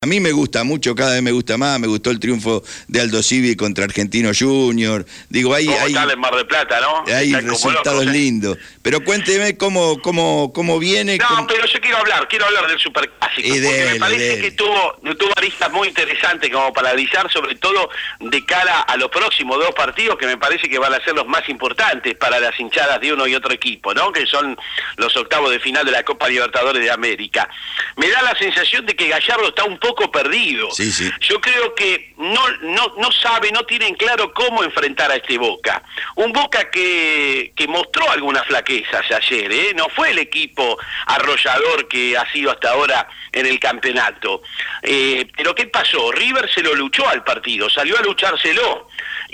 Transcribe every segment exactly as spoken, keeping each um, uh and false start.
A mí me gusta mucho, cada vez me gusta más, me gustó el triunfo de Aldo Civi contra Argentino Junior. Digo, hay, hay, en Mar del Plata, ¿no? hay resultados locos, lindos. Pero cuénteme cómo, cómo, cómo viene. No, cómo... pero yo quiero hablar, quiero hablar del Superclásico, porque él, me parece que tuvo, tuvo aristas muy interesantes como para analizar, sobre todo de cara a los próximos dos partidos, que me parece que van a ser los más importantes para las hinchadas de uno y otro equipo, ¿no? Que son los octavos de final de la Copa Libertadores de América. Me da la sensación de que Gallardo está un poco perdido. Sí, sí. Yo creo que no, no, no sabe, no tiene en claro cómo enfrentar a este Boca. Un Boca que, que mostró algunas flaquezas ayer, ¿eh? No fue el equipo arrollador que ha sido hasta ahora en el campeonato. Eh, pero ¿qué pasó? River se lo luchó al partido, salió a luchárselo.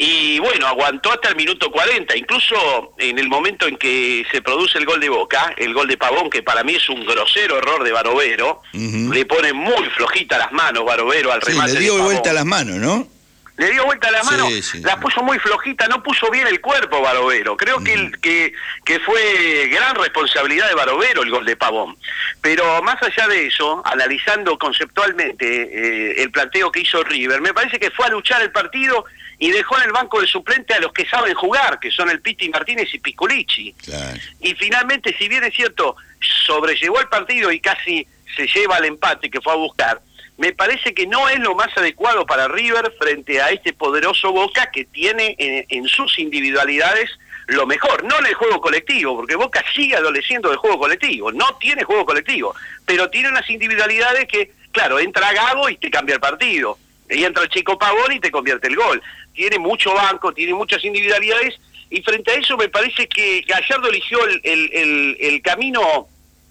Y bueno, aguantó hasta el minuto cuarenta, incluso en el momento en que se produce el gol de Boca, el gol de Pavón, que para mí es un grosero error de Barovero, uh-huh. Le pone muy flojita las manos Barovero al remate. Sí, le dio de vuelta las manos, ¿no? Le dio vuelta las manos, sí, sí, las sí. puso muy flojita, no puso bien el cuerpo Barovero. Creo uh-huh. que, el, que, que fue gran responsabilidad de Barovero el gol de Pavón. Pero más allá de eso, analizando conceptualmente eh, el planteo que hizo River, me parece que fue a luchar el partido y dejó en el banco de suplente a los que saben jugar, que son el Piti Martínez y Piccolici. Claro. Y finalmente, si bien es cierto, sobrellevó el partido y casi se lleva al empate que fue a buscar, me parece que no es lo más adecuado para River frente a este poderoso Boca que tiene en, en sus individualidades lo mejor, no en el juego colectivo, porque Boca sigue adoleciendo del juego colectivo, no tiene juego colectivo, pero tiene unas individualidades que, claro, entra Gago y te cambia el partido, y entra el Chico Pavón y te convierte el gol. Tiene mucho banco, tiene muchas individualidades, y frente a eso me parece que Gallardo eligió el, el, el, el camino...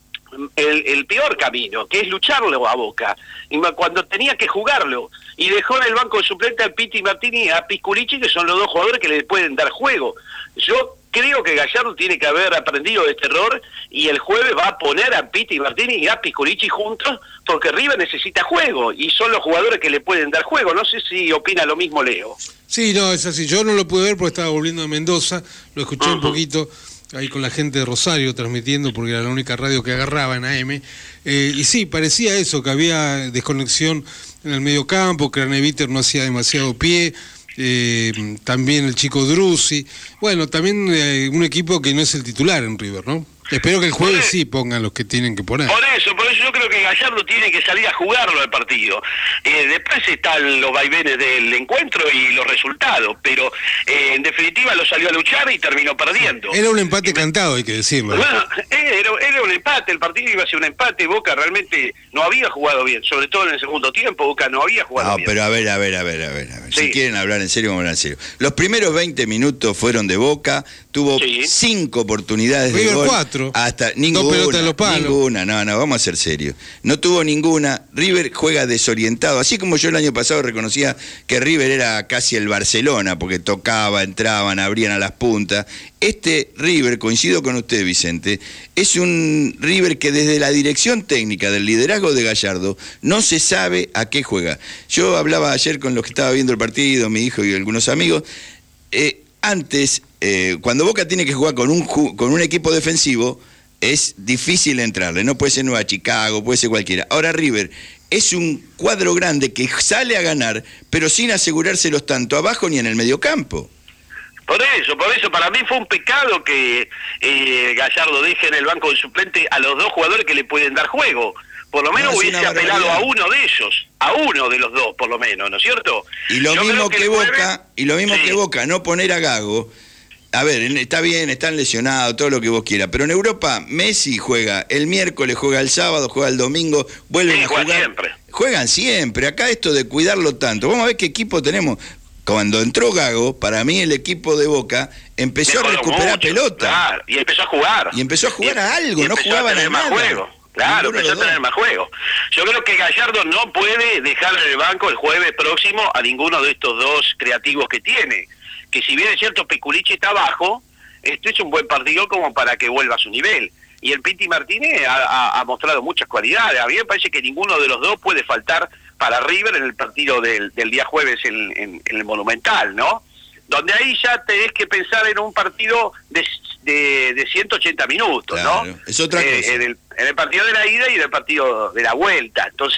El, el peor camino, que es lucharlo a Boca, y cuando tenía que jugarlo, y dejó en el banco de suplente a Piti Martini y a Piccolici, que son los dos jugadores que le pueden dar juego. Yo creo que Gallardo tiene que haber aprendido de este error, y el jueves va a poner a Piti Martini y a Piccolici juntos, porque River necesita juego, y son los jugadores que le pueden dar juego. No sé si opina lo mismo Leo. Sí, no, es así. Yo no lo pude ver porque estaba volviendo a Mendoza, lo escuché uh-huh. un poquito ahí con la gente de Rosario transmitiendo, porque era la única radio que agarraba en A M, eh, y sí, parecía eso, que había desconexión en el medio campo, que Craneviter no hacía demasiado pie, eh, también el chico Drussi, bueno, también eh, un equipo que no es el titular en River, ¿no? Espero que el jueves sí pongan los que tienen que poner. Por eso, por eso yo creo que Gallardo tiene que salir a jugarlo al partido. Eh, después están los vaivenes del encuentro y los resultados, pero eh, en definitiva lo salió a luchar y terminó perdiendo. Era un empate me... cantado, hay que decirlo. Bueno, era, era un empate, el partido iba a ser un empate. Boca realmente no había jugado bien, sobre todo en el segundo tiempo. Boca no había jugado no, bien. No, pero a ver, a ver, a ver, a ver. A ver. Sí. Si quieren hablar en serio, vamos a hablar en serio. Los primeros veinte minutos fueron de Boca, tuvo sí. cinco oportunidades River de gol. cuatro. Hasta ninguna, los palos. ninguna, no, no, vamos a ser serios. No tuvo ninguna. River juega desorientado, así como yo el año pasado reconocía que River era casi el Barcelona, porque tocaba, entraban, abrían a las puntas. Este River, coincido con usted, Vicente, es un River que desde la dirección técnica del liderazgo de Gallardo no se sabe a qué juega. Yo hablaba ayer con los que estaba viendo el partido, mi hijo y algunos amigos, eh, antes, eh, cuando Boca tiene que jugar con un, con un equipo defensivo, es difícil entrarle, no puede ser Nueva Chicago, puede ser cualquiera. Ahora River es un cuadro grande que sale a ganar, pero sin asegurárselos tanto abajo ni en el mediocampo. Por eso, por eso, para mí fue un pecado que eh, Gallardo deje en el banco de suplente a los dos jugadores que le pueden dar juego. Por lo menos no, hubiese apelado a uno de ellos, a uno de los dos, por lo menos, ¿no es cierto? Y lo Yo mismo que, que Boca, jueves... y lo mismo sí. que Boca, no poner a Gago. A ver, está bien, están lesionados, todo lo que vos quieras, pero en Europa Messi juega el miércoles, juega el sábado, juega el domingo, vuelven sí, a jugar. Siempre. Juegan siempre. Acá esto de cuidarlo tanto. Vamos a ver qué equipo tenemos. Cuando entró Gago, para mí el equipo de Boca empezó Mejoró a recuperar mucho, pelota. Claro, y empezó a jugar. Y empezó a jugar y, a algo, no jugaban a más nada. Juego. Claro, empezó a tener más juego. Yo creo que Gallardo no puede dejar en el banco el jueves próximo a ninguno de estos dos creativos que tiene. Que si bien es cierto, Piccolici está abajo, este es un buen partido como para que vuelva a su nivel. Y el Piti Martínez ha, ha, ha mostrado muchas cualidades. A mí me parece que ninguno de los dos puede faltar para River en el partido del, del día jueves en, en, en el Monumental, ¿no? Donde ahí ya tenés que pensar en un partido de, de, de ciento ochenta minutos, claro, ¿no? Es otra eh, cosa. En el, en el partido de la ida y en el partido de la vuelta. Entonces,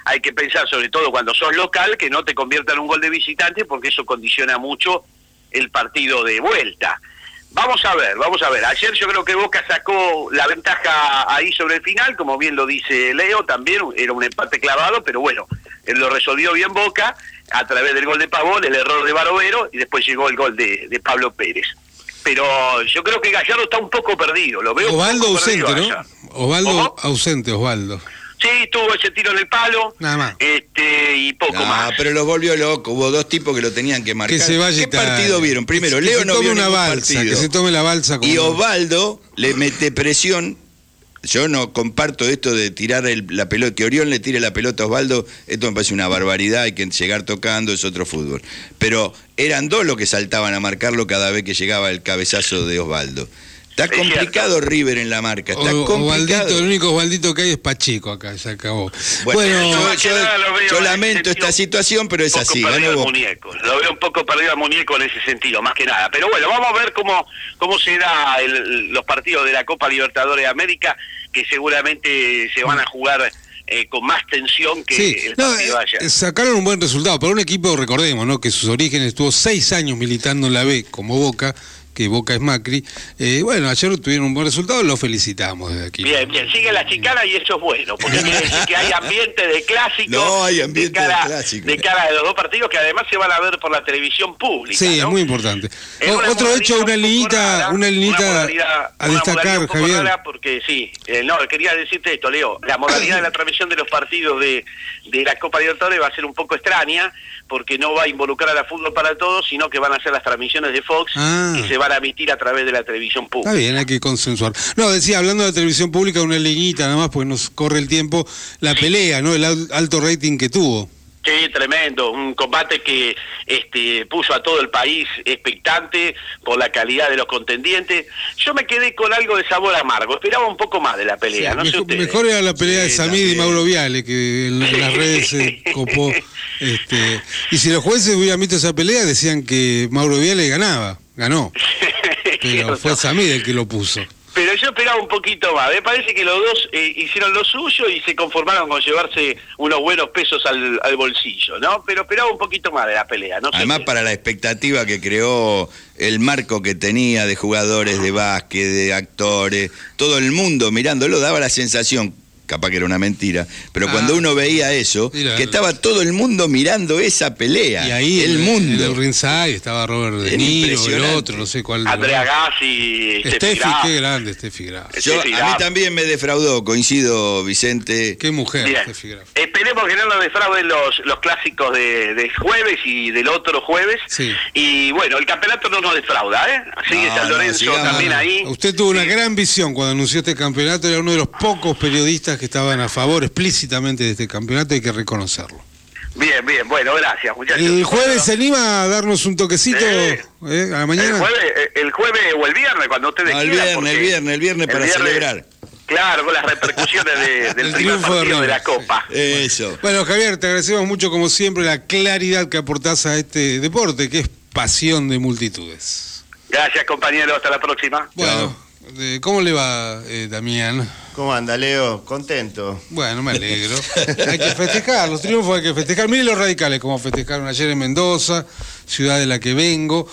hay que pensar, sobre todo cuando sos local, que no te conviertan un gol de visitante, porque eso condiciona mucho el partido de vuelta. Vamos a ver, vamos a ver. Ayer yo creo que Boca sacó la ventaja ahí sobre el final, como bien lo dice Leo, también era un empate clavado, pero bueno, él lo resolvió bien Boca a través del gol de Pavón, el error de Barovero, y después llegó el gol de, de Pablo Pérez. Pero yo creo que Gallardo está un poco perdido, lo veo Osvaldo un poco ausente, perdido, ¿no? Osvaldo ¿Cómo? ausente, Osvaldo. Sí, tuvo ese tiro en el palo, Nada más. este y poco No, más. pero los volvió loco. Hubo dos tipos que lo tenían que marcar. Que se vaya ¿Qué Italia. partido vieron? Primero, Que Leo se no tome vio una ningún balsa, partido. que se tome la balsa. Como Y Osvaldo le mete presión. Yo no comparto esto de tirar el- la pelota, que Orión le tire la pelota a Osvaldo, esto me parece una barbaridad, hay que llegar tocando, es otro fútbol. Pero eran dos los que saltaban a marcarlo cada vez que llegaba el cabezazo de Osvaldo. Está Es complicado River en la marca, está O- complicado. Osvaldito, el único Osvaldito que hay es Pacheco acá, se acabó. Bueno, Bueno, yo, más que yo- nada lo veo yo en lamento ese esta sentido, situación, pero es un poco así. perdido ganó el Boca. muñeco, lo veo un poco perdido el muñeco en ese sentido, más que nada. Pero bueno, vamos a ver cómo cómo se da el- los partidos de la Copa Libertadores de América, que seguramente se van a jugar eh, con más tensión que sí, el no, partido de eh, ayer. sacaron un buen resultado. Para un equipo, recordemos, ¿no? Que sus orígenes estuvo seis años militando en la B como Boca, que Boca es Macri. Eh, bueno, ayer tuvieron un buen resultado, lo felicitamos desde aquí. Bien, bien, sigue la chicana y eso es bueno, porque quiere decir que hay ambiente de clásico. No, hay ambiente de, cara, de clásico. de cara de los dos partidos que además se van a ver por la televisión pública. Sí, ¿no? es muy importante. Es O- una otro modalidad hecho, un una poco linita, rara, una linita modalidad- a una destacar, modalidad un poco Javier. rara porque sí, eh, no, quería decirte esto, Leo, la modalidad de la transmisión de los partidos de, de la Copa Libertadores va a ser un poco extraña, porque no va a involucrar a Fútbol para Todos, sino que van a ser las transmisiones de Fox Ah. y se van a emitir a través de la televisión pública. Está bien, hay que consensuar. No, decía, hablando de la televisión pública, una liñita nada más, porque nos corre el tiempo, la pelea, ¿no? El al- alto rating que tuvo. Sí, tremendo, un combate que este, puso a todo el país expectante por la calidad de los contendientes. Yo me quedé con algo de sabor amargo, esperaba un poco más de la pelea, Sí, no sé mejor, ustedes. mejor era la pelea de Sí, Samid y también. Mauro Viale, que en, en las redes se copó. Este, y si los jueces hubieran visto esa pelea, decían que Mauro Viale ganaba, ganó. Pero Cierto. fue Samid el que lo puso. Pero yo esperaba un poquito más. Me parece que los dos eh, hicieron lo suyo y se conformaron con llevarse unos buenos pesos al, al bolsillo, ¿no? Pero esperaba un poquito más de la pelea, ¿no? sé Además, qué. para la expectativa que creó, el marco que tenía de jugadores de básquet, de actores, todo el mundo mirándolo, daba la sensación, capaz que era una mentira, pero Ah. cuando uno veía eso, Mira, que estaba todo el mundo mirando esa pelea. Y ahí el en, mundo. en el ringside estaba Robert De Era Niro, el impresionante. otro, no sé cuál. Andrea Gassi, Steffi, Graf. qué grande Steffi Graf. Yo, Sí, sí, a mí ah. también me defraudó, coincido, Vicente. Qué mujer, Bien. Steffi Graf. Esperemos que no nos defrauden los, los clásicos de, del jueves y del otro jueves. Sí. Y bueno, el campeonato no nos defrauda, ¿eh? Sigue No, San no, Lorenzo sigamos. también ahí. Usted tuvo una Sí. gran visión cuando anunció este campeonato, era uno de los pocos periodistas que estaban a favor explícitamente de este campeonato, hay que reconocerlo. Bien, bien, bueno, gracias, muchachos. ¿El jueves se anima a darnos un toquecito Sí. eh, a la mañana? El jueves, el jueves o el viernes, cuando ustedes No, el quieran. viernes, porque el viernes, el viernes para celebrar. Claro, con las repercusiones de- del El primer triunfo de partido de, la River, Copa. Eso. Bueno, Javier, te agradecemos mucho como siempre la claridad que aportás a este deporte, que es pasión de multitudes. Gracias, compañero, hasta la próxima. Bueno, eh, ¿cómo le va, eh, Damián? ¿Cómo anda, Leo? Contento. Bueno, me alegro. Hay que festejar, los triunfos hay que festejar. Miren los radicales como festejaron ayer en Mendoza, ciudad de la que vengo,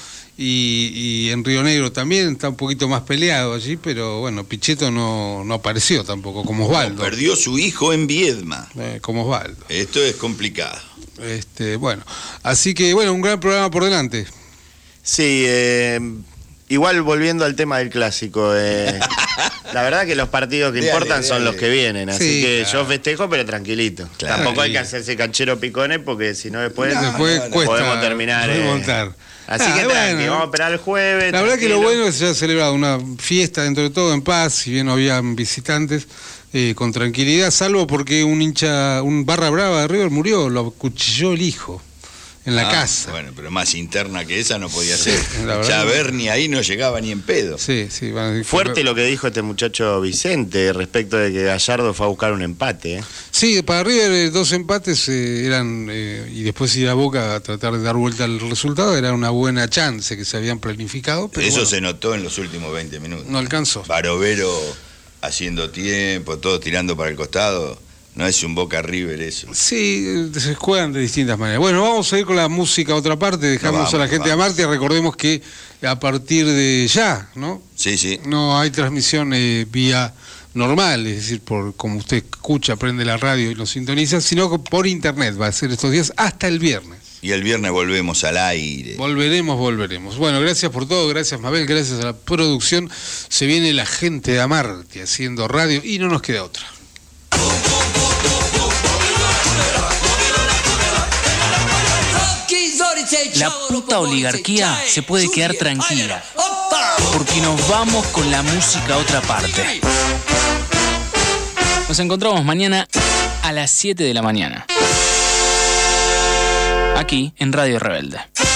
y, y en Río Negro también está un poquito más peleado allí, pero bueno, Pichetto no, no apareció tampoco, como Osvaldo. Perdió su hijo en Viedma. Eh, como Osvaldo. Esto es complicado. Este, bueno, así que bueno, un gran programa por delante. Sí, eh, igual volviendo al tema del clásico, eh, la verdad que los partidos que Dale, importan son dale. los que vienen, así Sí, que claro. yo festejo, pero tranquilito. Claro. Tampoco hay que hacerse canchero picones porque si no después No, Después no, no, cuesta podemos terminar. eh, remontar. Así Ah, que bueno. tranqui, vamos a esperar el jueves. La verdad que lo tranquilo. bueno es que se ha celebrado una fiesta dentro de todo en paz, si bien no habían visitantes, eh, con tranquilidad, salvo porque un hincha, un barra brava de River murió, lo acuchilló el hijo en la Ah, casa. Bueno, pero más interna que esa no podía ser. la verdad. Ya Berni ahí no llegaba ni en pedo. Sí, sí. van a- Fuerte lo que dijo este muchacho Vicente respecto de que Gallardo fue a buscar un empate. ¿eh? Sí, para River eh, dos empates eh, eran, eh, y después ir a Boca a tratar de dar vuelta al resultado, era una buena chance que se habían planificado, pero Eso bueno, se notó en los últimos veinte minutos. no alcanzó. Barovero haciendo tiempo, todo tirando para el costado. No es un Boca River eso. Sí, se juegan de distintas maneras. Bueno, vamos a ir con la música a otra parte, dejamos No, vamos, a la gente vamos. amarte. Recordemos que a partir de ya, ¿no? Sí, sí. No hay transmisión eh, vía normal, es decir, por como usted escucha, prende la radio y lo sintoniza, sino que por internet va a ser estos días hasta el viernes. Y el viernes volvemos al aire. Volveremos, volveremos. Bueno, gracias por todo, gracias Mabel, gracias a la producción. Se viene la gente de Amarte haciendo radio y no nos queda otra. La puta oligarquía se puede quedar tranquila, porque nos vamos con la música a otra parte. Nos encontramos mañana a las siete de la mañana. Aquí, en Radio Rebelde.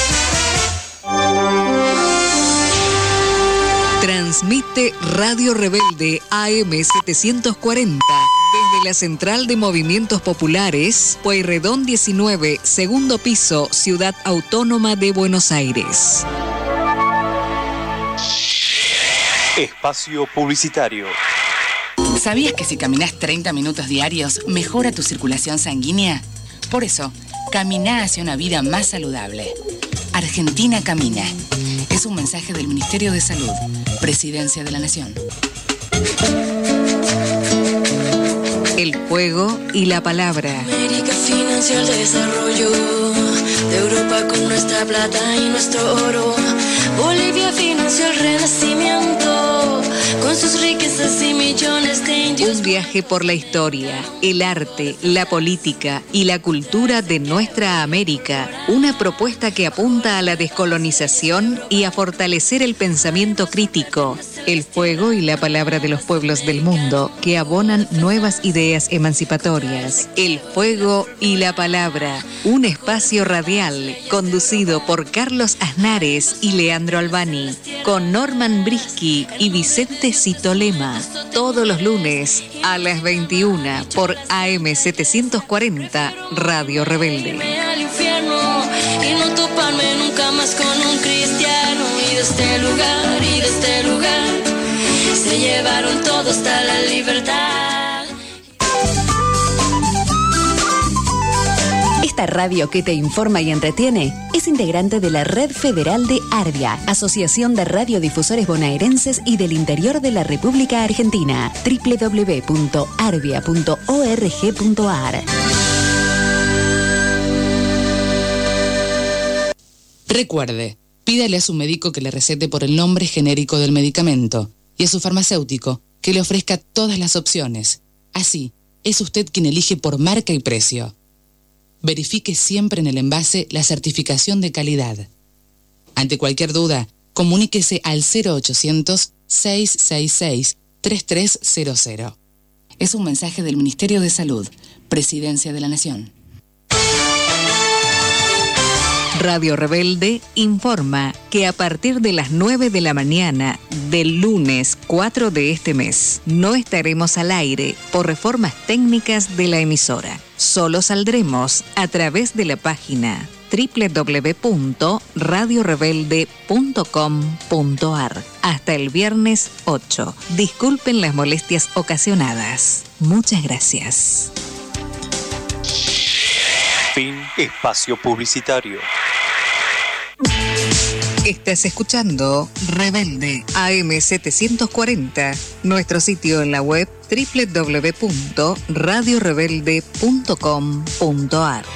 Transmite Radio Rebelde A M setecientos cuarenta desde la Central de Movimientos Populares, Pueyrredón diecinueve, segundo piso, Ciudad Autónoma de Buenos Aires. Espacio publicitario. ¿Sabías que si caminas treinta minutos diarios mejora tu circulación sanguínea? Por eso, camina hacia una vida más saludable. Argentina camina. Es un mensaje del Ministerio de Salud, Presidencia de la Nación. El fuego y la palabra. América financió el desarrollo de Europa con nuestra plata y nuestro oro. Bolivia financió el renacimiento con sus riquezas y millones de indios. Un viaje por la historia, el arte, la política y la cultura de nuestra América. Una propuesta que apunta a la descolonización y a fortalecer el pensamiento crítico. El fuego y la palabra de los pueblos del mundo que abonan nuevas ideas emancipatorias. El fuego y la palabra, un espacio radial conducido por Carlos Aznares y Leandro Albani, con Norman Brisky y Vicente Citolema, todos los lunes a las veintiuna por A M setecientos cuarenta Radio Rebelde. Al infierno y no toparme nunca más con un cristiano. Y de este lugar, y de este lugar, se llevaron todo hasta la libertad. Esta radio que te informa y entretiene es integrante de la Red Federal de Arbia, Asociación de Radiodifusores Bonaerenses y del Interior de la República Argentina. doble u doble u doble u punto arbia punto org punto ar. Recuerde, pídale a su médico que le recete por el nombre genérico del medicamento y a su farmacéutico que le ofrezca todas las opciones. Así, es usted quien elige por marca y precio. Verifique siempre en el envase la certificación de calidad. Ante cualquier duda, comuníquese al cero ochocientos, seiscientos sesenta y seis, treinta y tres cero cero. Es un mensaje del Ministerio de Salud, Presidencia de la Nación. Radio Rebelde informa que a partir de las nueve de la mañana del lunes cuatro de este mes no estaremos al aire por reformas técnicas de la emisora. Solo saldremos a través de la página doble u doble u doble u punto radio rebelde punto com punto ar hasta el viernes ocho. Disculpen las molestias ocasionadas. Muchas gracias. Fin espacio publicitario. Estás escuchando Rebelde A M setecientos cuarenta, nuestro sitio en la web doble u doble u doble u punto radio rebelde punto com punto ar.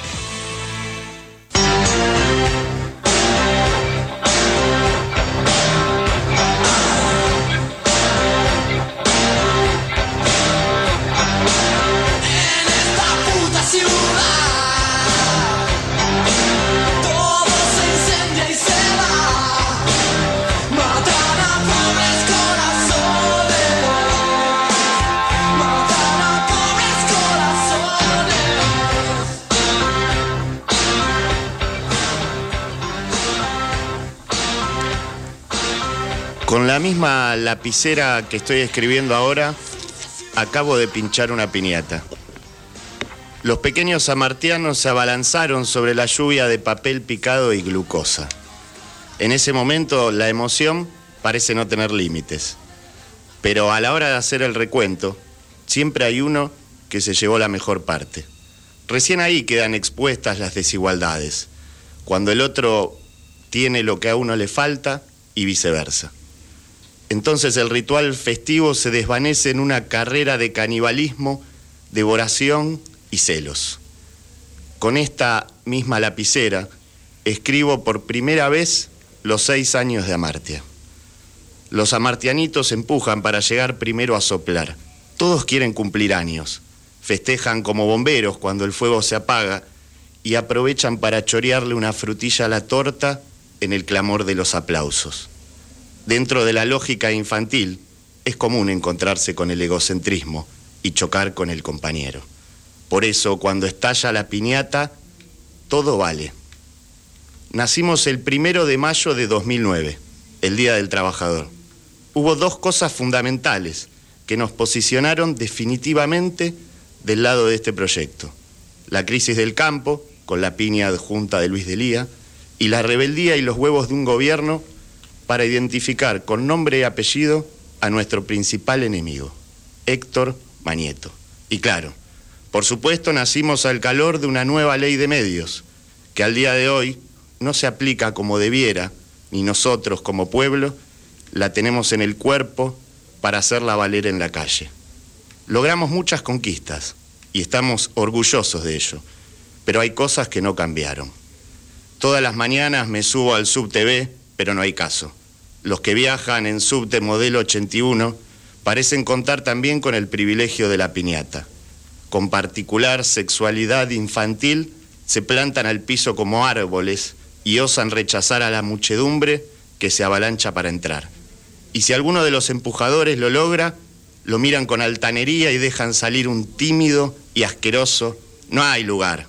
Con la misma lapicera que estoy escribiendo ahora, acabo de pinchar una piñata. Los pequeños amartianos se abalanzaron sobre la lluvia de papel picado y glucosa. En ese momento la emoción parece no tener límites. Pero a la hora de hacer el recuento, siempre hay uno que se llevó la mejor parte. Recién ahí quedan expuestas las desigualdades, cuando el otro tiene lo que a uno le falta y viceversa. Entonces el ritual festivo se desvanece en una carrera de canibalismo, devoración y celos. Con esta misma lapicera escribo por primera vez los seis años de Amartya. Los amartianitos empujan para llegar primero a soplar. Todos quieren cumplir años. Festejan como bomberos cuando el fuego se apaga y aprovechan para chorearle una frutilla a la torta en el clamor de los aplausos. Dentro de la lógica infantil, es común encontrarse con el egocentrismo y chocar con el compañero. Por eso, cuando estalla la piñata, todo vale. Nacimos el primero de mayo de dos mil nueve, el Día del Trabajador. Hubo dos cosas fundamentales que nos posicionaron definitivamente del lado de este proyecto. La crisis del campo, con la piña adjunta de Luis de Lía, y la rebeldía y los huevos de un gobierno para identificar con nombre y apellido a nuestro principal enemigo, Héctor Manieto. Y claro, por supuesto nacimos al calor de una nueva ley de medios, que al día de hoy no se aplica como debiera, ni nosotros como pueblo la tenemos en el cuerpo para hacerla valer en la calle. Logramos muchas conquistas y estamos orgullosos de ello, pero hay cosas que no cambiaron. Todas las mañanas me subo al SubTV, pero no hay caso. Los que viajan en subte modelo ochenta y uno parecen contar también con el privilegio de la piñata. Con particular sexualidad infantil se plantan al piso como árboles y osan rechazar a la muchedumbre que se avalancha para entrar. Y si alguno de los empujadores lo logra, lo miran con altanería y dejan salir un tímido y asqueroso "no hay lugar".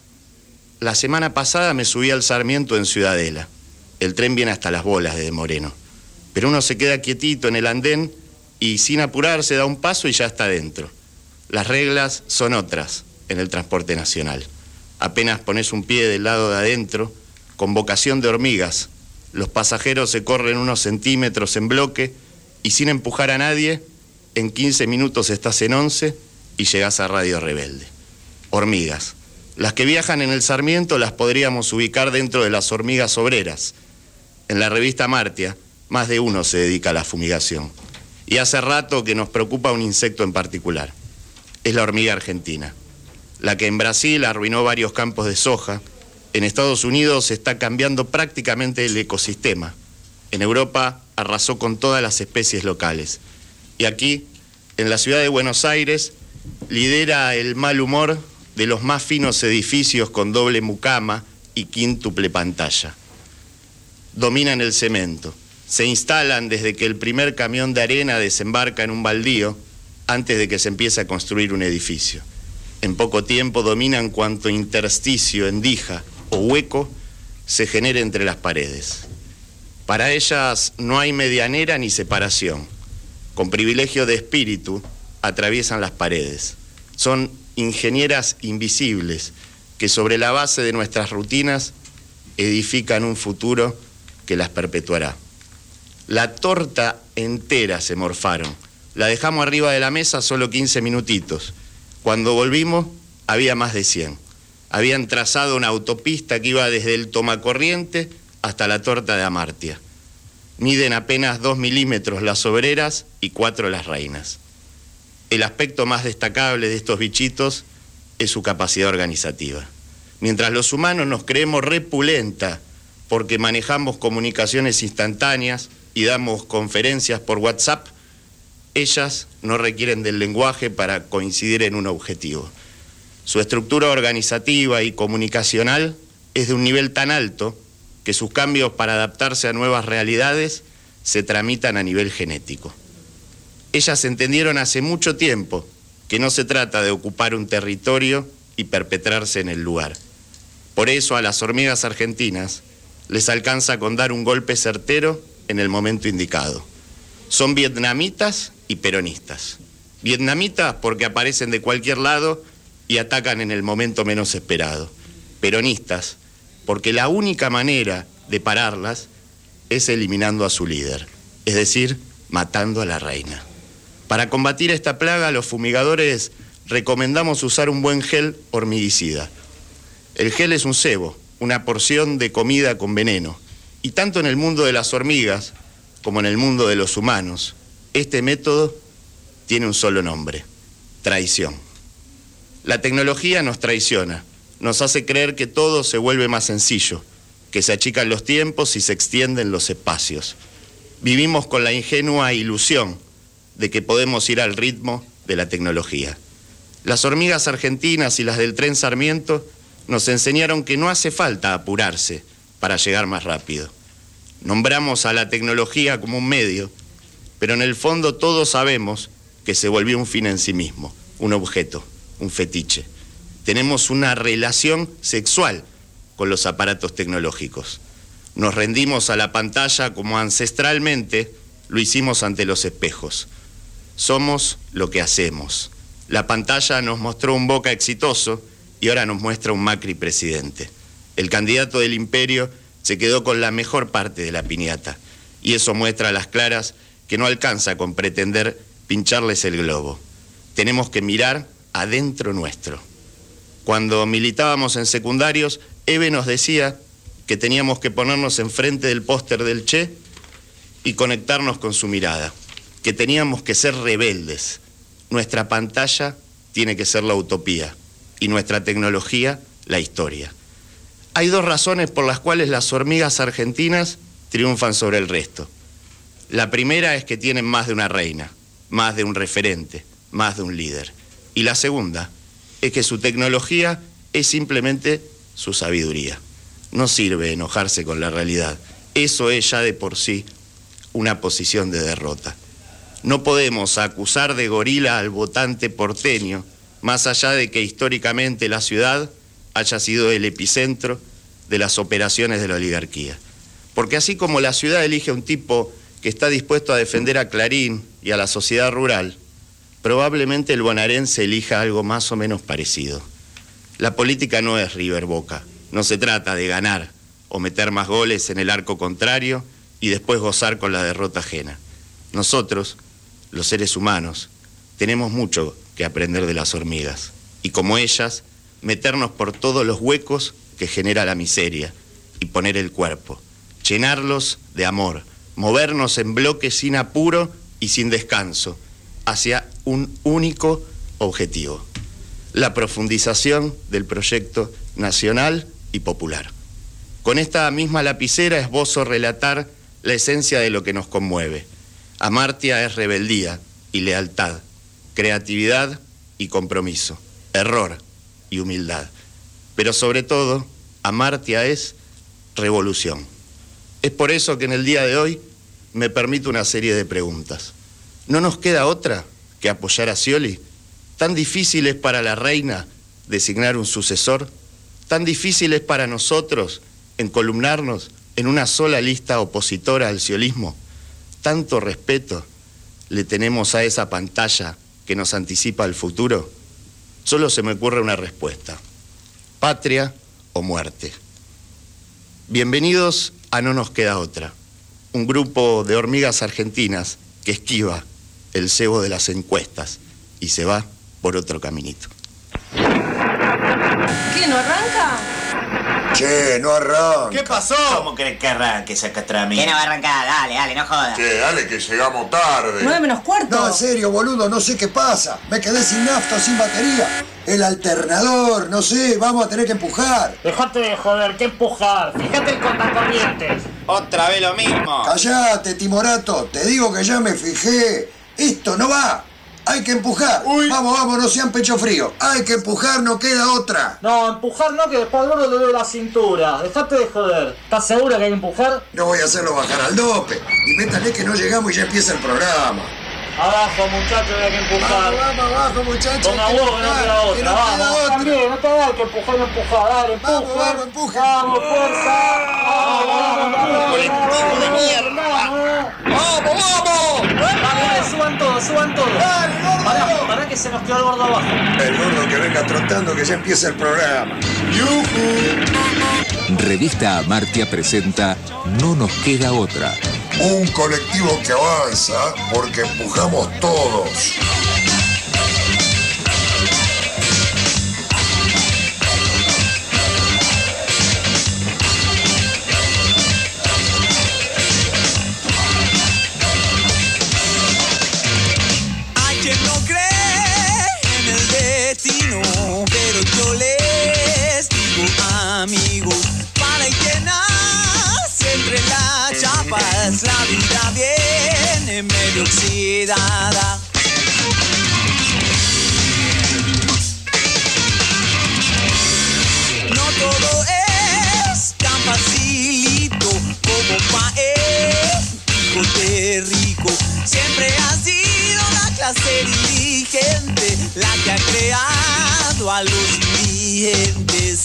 La semana pasada me subí al Sarmiento en Ciudadela. El tren viene hasta las bolas desde Moreno. Pero uno se queda quietito en el andén y sin apurarse da un paso y ya está dentro. Las reglas son otras en el transporte nacional. Apenas pones un pie del lado de adentro, con vocación de hormigas, los pasajeros se corren unos centímetros en bloque y sin empujar a nadie, en quince minutos estás en once y llegás a Radio Rebelde. Hormigas. Las que viajan en el Sarmiento las podríamos ubicar dentro de las hormigas obreras. En la revista Amartya, más de uno se dedica a la fumigación. Y hace rato que nos preocupa un insecto en particular. Es la hormiga argentina, la que en Brasil arruinó varios campos de soja. En Estados Unidos está cambiando prácticamente el ecosistema. En Europa arrasó con todas las especies locales. Y aquí, en la ciudad de Buenos Aires, lidera el mal humor de los más finos edificios con doble mucama y quíntuple pantalla. Dominan el cemento. Se instalan desde que el primer camión de arena desembarca en un baldío antes de que se empiece a construir un edificio. En poco tiempo dominan cuanto intersticio, endija o hueco se genere entre las paredes. Para ellas no hay medianera ni separación. Con privilegio de espíritu atraviesan las paredes. Son ingenieras invisibles que sobre la base de nuestras rutinas edifican un futuro que las perpetuará. La torta entera se morfaron. La dejamos arriba de la mesa solo quince minutitos. Cuando volvimos, había más de cien. Habían trazado una autopista que iba desde el Tomacorriente hasta la torta de Amartya. Miden apenas dos milímetros las obreras y cuatro las reinas. El aspecto más destacable de estos bichitos es su capacidad organizativa. Mientras los humanos nos creemos repulenta porque manejamos comunicaciones instantáneas y damos conferencias por WhatsApp, ellas no requieren del lenguaje para coincidir en un objetivo. Su estructura organizativa y comunicacional es de un nivel tan alto que sus cambios para adaptarse a nuevas realidades se tramitan a nivel genético. Ellas entendieron hace mucho tiempo que no se trata de ocupar un territorio y perpetrarse en el lugar. Por eso a las hormigas argentinas les alcanza con dar un golpe certero en el momento indicado. Son vietnamitas y peronistas. Vietnamitas porque aparecen de cualquier lado y atacan en el momento menos esperado. Peronistas porque la única manera de pararlas es eliminando a su líder, es decir, matando a la reina. Para combatir esta plaga, los fumigadores recomendamos usar un buen gel hormiguicida. El gel es un cebo, una porción de comida con veneno. Y tanto en el mundo de las hormigas como en el mundo de los humanos, este método tiene un solo nombre: traición. La tecnología nos traiciona, nos hace creer que todo se vuelve más sencillo, que se achican los tiempos y se extienden los espacios. Vivimos con la ingenua ilusión de que podemos ir al ritmo de la tecnología. Las hormigas argentinas y las del Tren Sarmiento nos enseñaron que no hace falta apurarse para llegar más rápido. Nombramos a la tecnología como un medio, pero en el fondo todos sabemos que se volvió un fin en sí mismo, un objeto, un fetiche. Tenemos una relación sexual con los aparatos tecnológicos. Nos rendimos a la pantalla como ancestralmente lo hicimos ante los espejos. Somos lo que hacemos. La pantalla nos mostró un Boca exitoso y ahora nos muestra un Macri presidente. El candidato del imperio se quedó con la mejor parte de la piñata y eso muestra a las claras que no alcanza con pretender pincharles el globo. Tenemos que mirar adentro nuestro. Cuando militábamos en secundarios, Eve nos decía que teníamos que ponernos enfrente del póster del Che y conectarnos con su mirada, que teníamos que ser rebeldes. Nuestra pantalla tiene que ser la utopía y nuestra tecnología la historia. Hay dos razones por las cuales las hormigas argentinas triunfan sobre el resto. La primera es que tienen más de una reina, más de un referente, más de un líder. Y la segunda es que su tecnología es simplemente su sabiduría. No sirve enojarse con la realidad. Eso es ya de por sí una posición de derrota. No podemos acusar de gorila al votante porteño, más allá de que históricamente la ciudad haya sido el epicentro de las operaciones de la oligarquía. Porque así como la ciudad elige a un tipo que está dispuesto a defender a Clarín y a la sociedad rural, probablemente el bonaerense elija algo más o menos parecido. La política no es River Boca, no se trata de ganar o meter más goles en el arco contrario y después gozar con la derrota ajena. Nosotros, los seres humanos, tenemos mucho que aprender de las hormigas y como ellas, meternos por todos los huecos que genera la miseria y poner el cuerpo, llenarlos de amor, movernos en bloque sin apuro y sin descanso hacia un único objetivo: la profundización del proyecto nacional y popular. Con esta misma lapicera esbozo relatar la esencia de lo que nos conmueve. Amartya es rebeldía y lealtad, creatividad y compromiso, error y humildad. Pero sobre todo, Amartya es revolución. Es por eso que en el día de hoy me permito una serie de preguntas. ¿No nos queda otra que apoyar a Scioli? ¿Tan difícil es para la reina designar un sucesor? ¿Tan difícil es para nosotros encolumnarnos en una sola lista opositora al sciolismo? ¿Tanto respeto le tenemos a esa pantalla que nos anticipa el futuro? Solo se me ocurre una respuesta: patria o muerte. Bienvenidos a No Nos Queda Otra, un grupo de hormigas argentinas que esquiva el cebo de las encuestas y se va por otro caminito. ¿Qué, no arranca? Che, no arranca. ¿Qué pasó? ¿Cómo crees que arranque esa catramina? ¿Qué no va a arrancar? Dale, dale, no jodas. Che, dale que llegamos tarde. Nueve menos cuarto. No, en serio, boludo, no sé qué pasa. Me quedé sin nafta, sin batería. El alternador, no sé, vamos a tener que empujar. Dejate de joder, ¿qué empujar? Fíjate el cortacorrientes. Otra vez lo mismo. Callate, Timorato, te digo que ya me fijé. Esto no va. Hay que empujar. Uy. Vamos, vamos, no sean pecho frío. Hay que empujar, no queda otra. No, empujar no, que después al gordo le duele la cintura. Dejate de joder. ¿Estás seguro que hay que empujar? No voy a hacerlo bajar al dope. Y métale que no llegamos y ya empieza el programa. Abajo, muchachos, hay que empujar. Vamos, vamos, abajo, muchachos. Ponga huevo, que no queda otra. No vamos, queda también, no te hagas que empujar, no empujar. Dale, empuja. Vamos, vamos, empuje. Vamos, fuerza. Vamos, vamos, vamos. Colectivo de mierda. Vamos, vamos. Dale, suban todos, suban todos. Dale, gordo. Pará, pará que se nos quedó el gordo abajo. El gordo que venga trotando que ya empieza el programa. ¡Yujú! Revista Amartya presenta No Nos Queda Otra. Un colectivo que avanza porque empujamos todos. amigos. Para el que nace entre las chapas, la vida viene medio oxidada. No todo es tan facilito como paez, hijo de rico. Siempre ha sido la clase dirigente la que ha creado a los indigentes.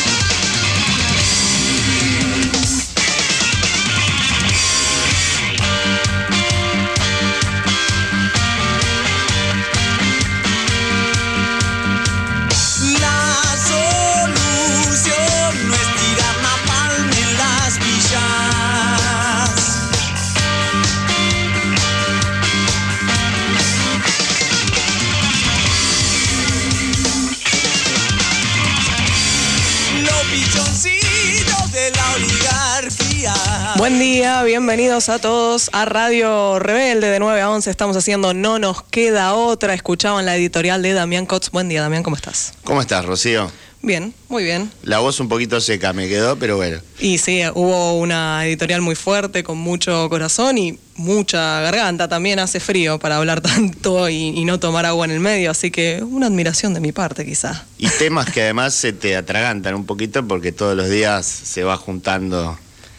Buen día, bienvenidos a todos a Radio Rebelde. De nueve a once estamos haciendo No Nos Queda Otra. Escuchaban la editorial de Damián Kotz. Buen día, Damián, ¿cómo estás? ¿Cómo estás, Rocío? Bien, muy bien. La voz un poquito seca me quedó, pero bueno. Y sí, hubo una editorial muy fuerte, con mucho corazón y mucha garganta. También hace frío para hablar tanto y, y no tomar agua en el medio, así que una admiración de mi parte, quizá. Y temas que además se te atragantan un poquito porque todos los días se va juntando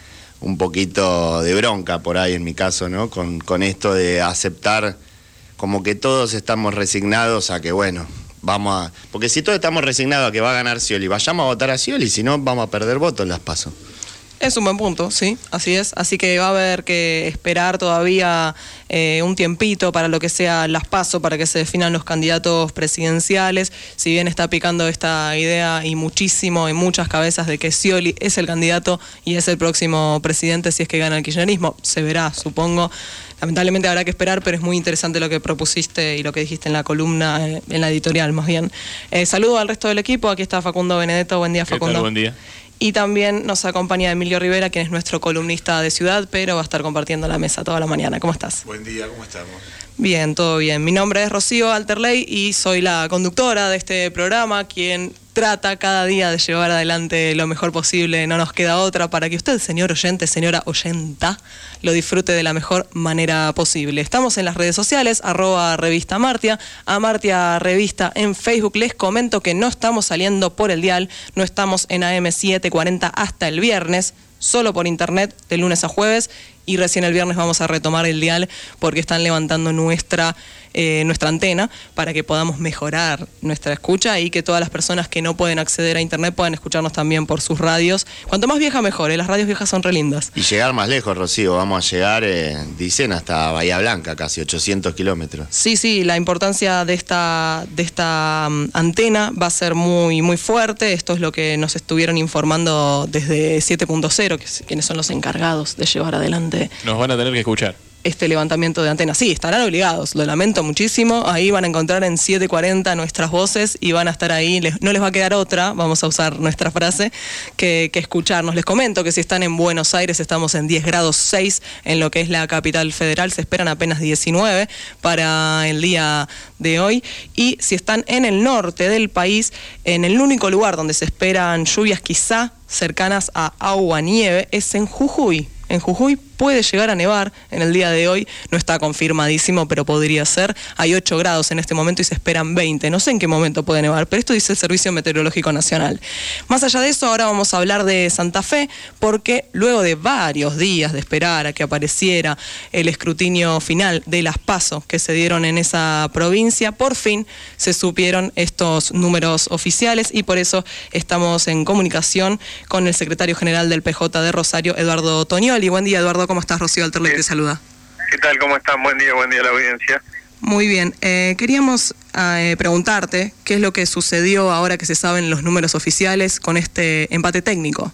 un poquito de bronca por ahí, en mi caso, ¿no? Con, con esto de aceptar como que todos estamos resignados a que, bueno, vamos a... Porque si todos estamos resignados a que va a ganar Scioli, vayamos a votar a Scioli, si no vamos a perder votos en las PASO. Es un buen punto, sí, así es. Así que va a haber que esperar todavía eh, un tiempito para lo que sea las PASO, para que se definan los candidatos presidenciales. Si bien está picando esta idea y muchísimo en muchas cabezas de que Scioli es el candidato y es el próximo presidente si es que gana el kirchnerismo, se verá, supongo. Lamentablemente habrá que esperar, pero es muy interesante lo que propusiste y lo que dijiste en la columna, eh, en la editorial más bien. Eh, saludo al resto del equipo, aquí está Facundo Benedetto. Buen día, Facundo. ¿Qué tal? Buen día. Y también nos acompaña Emilio Rivera, quien es nuestro columnista de Ciudad, pero va a estar compartiendo la mesa toda la mañana. ¿Cómo estás? Buen día, ¿cómo estamos? Bien, todo bien. Mi nombre es Rocío Alterley y soy la conductora de este programa, quien trata cada día de llevar adelante lo mejor posible. No nos queda otra para que usted, señor oyente, señora oyenta, lo disfrute de la mejor manera posible. Estamos en las redes sociales, arroba revista Amartya, Amartya Revista en Facebook. Les comento que no estamos saliendo por el dial, no estamos en A M setecientos cuarenta hasta el viernes, solo por internet de lunes a jueves, y recién el viernes vamos a retomar el dial porque están levantando nuestra eh, nuestra antena para que podamos mejorar nuestra escucha y que todas las personas que no pueden acceder a internet puedan escucharnos también por sus radios. Cuanto más vieja mejor, ¿eh? Las radios viejas son re lindas. Y llegar más lejos, Rocío, vamos a llegar, eh, dicen, hasta Bahía Blanca, casi ochocientos kilómetros. Sí, sí, la importancia de esta, de esta um, antena va a ser muy, muy fuerte. Esto es lo que nos estuvieron informando desde siete punto cero, que es, quienes son los encargados de llevar adelante. Nos van a tener que escuchar. Este levantamiento de antenas. Sí, estarán obligados, lo lamento muchísimo. Ahí van a encontrar en siete cuarenta nuestras voces y van a estar ahí. Les, no les va a quedar otra, vamos a usar nuestra frase, que, que escucharnos. Les comento que si están en Buenos Aires estamos en diez grados seis en lo que es la capital federal. Se esperan apenas diecinueve para el día de hoy. Y si están en el norte del país, en el único lugar donde se esperan lluvias quizá cercanas a agua nieve es en Jujuy. En Jujuy puede llegar a nevar en el día de hoy, no está confirmadísimo, pero podría ser. Hay ocho grados en este momento y se esperan veinte. No sé en qué momento puede nevar, pero esto dice el Servicio Meteorológico Nacional. Más allá de eso, ahora vamos a hablar de Santa Fe, porque luego de varios días de esperar a que apareciera el escrutinio final de las PASO que se dieron en esa provincia, por fin se supieron estos números oficiales y por eso estamos en comunicación con el secretario general del P J de Rosario, Eduardo Tonioli. Buen día, Eduardo. ¿Cómo estás? Rocío Alterley te saluda. ¿Qué tal? ¿Cómo están? Buen día, buen día a la audiencia. Muy bien. Eh, queríamos eh, preguntarte qué es lo que sucedió ahora que se saben los números oficiales con este empate técnico.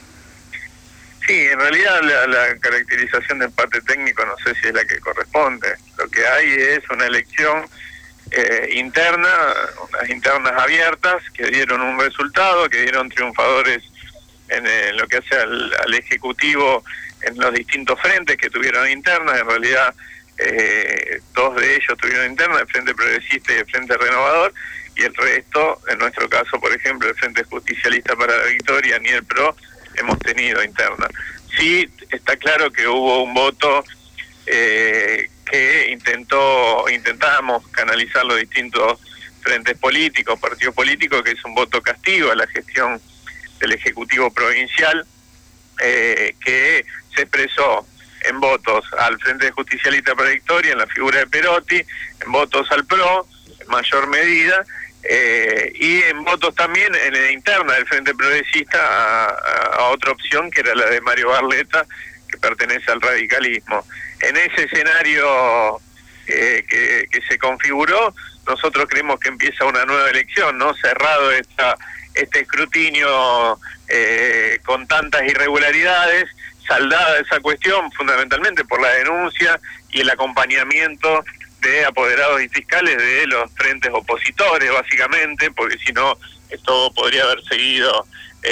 Sí, en realidad la, la caracterización de empate técnico no sé si es la que corresponde. Lo que hay es una elección eh, interna, unas internas abiertas que dieron un resultado, que dieron triunfadores en, en lo que hace al, al Ejecutivo en los distintos frentes que tuvieron internas. En realidad eh, dos de ellos tuvieron interna, el Frente Progresista y el Frente Renovador, y el resto, en nuestro caso, por ejemplo, el Frente Justicialista para la Victoria, ni el PRO, hemos tenido interna. Sí, está claro que hubo un voto eh, que intentó, intentábamos canalizar los distintos frentes políticos, partidos políticos, que es un voto castigo a la gestión del Ejecutivo Provincial, eh, que se expresó en votos al Frente Justicialista para la Victoria, en la figura de Perotti, en votos al PRO, en mayor medida, eh, y en votos también en la interna del Frente Progresista a, a, a otra opción, que era la de Mario Barletta, que pertenece al radicalismo. En ese escenario eh, que, que se configuró, nosotros creemos que empieza una nueva elección, ¿no? Cerrado esta, este escrutinio eh, con tantas irregularidades, saldada esa cuestión fundamentalmente por la denuncia y el acompañamiento de apoderados y fiscales de los frentes opositores, básicamente, porque si no, esto podría haber seguido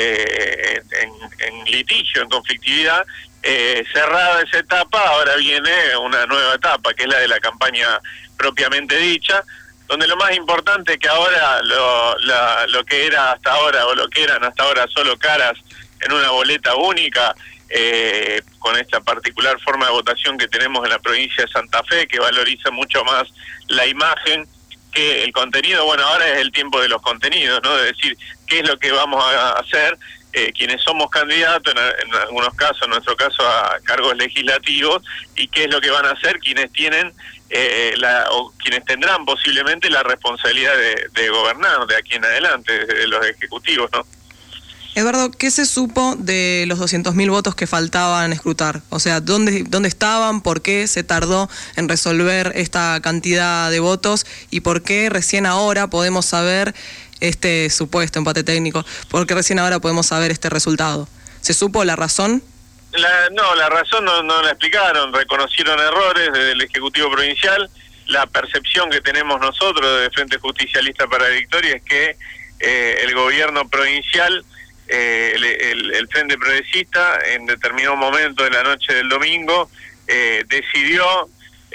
eh, en, en litigio, en conflictividad. Eh, cerrada esa etapa, ahora viene una nueva etapa, que es la de la campaña propiamente dicha, donde lo más importante es que ahora lo, la, lo que era hasta ahora, o lo que eran hasta ahora solo caras en una boleta única, eh, con esta particular forma de votación que tenemos en la provincia de Santa Fe, que valoriza mucho más la imagen que el contenido. Bueno, ahora es el tiempo de los contenidos, ¿no? De decir qué es lo que vamos a hacer eh, quienes somos candidatos, en, en algunos casos, en nuestro caso, a cargos legislativos, y qué es lo que van a hacer quienes tienen eh, la, o quienes tendrán posiblemente la responsabilidad de, de gobernar de aquí en adelante, de los ejecutivos, ¿no? Eduardo, ¿qué se supo de los doscientos mil votos que faltaban escrutar? O sea, ¿dónde, ¿dónde estaban? ¿Por qué se tardó en resolver esta cantidad de votos? ¿Y por qué recién ahora podemos saber este supuesto empate técnico? ¿Por qué recién ahora podemos saber este resultado? ¿Se supo la razón? La, no, la razón no, no la explicaron. Reconocieron errores desde el Ejecutivo Provincial. La percepción que tenemos nosotros de Frente Justicialista para la Victoria es que eh, el gobierno provincial... Eh, el, el, el Frente Progresista en determinado momento de la noche del domingo eh, decidió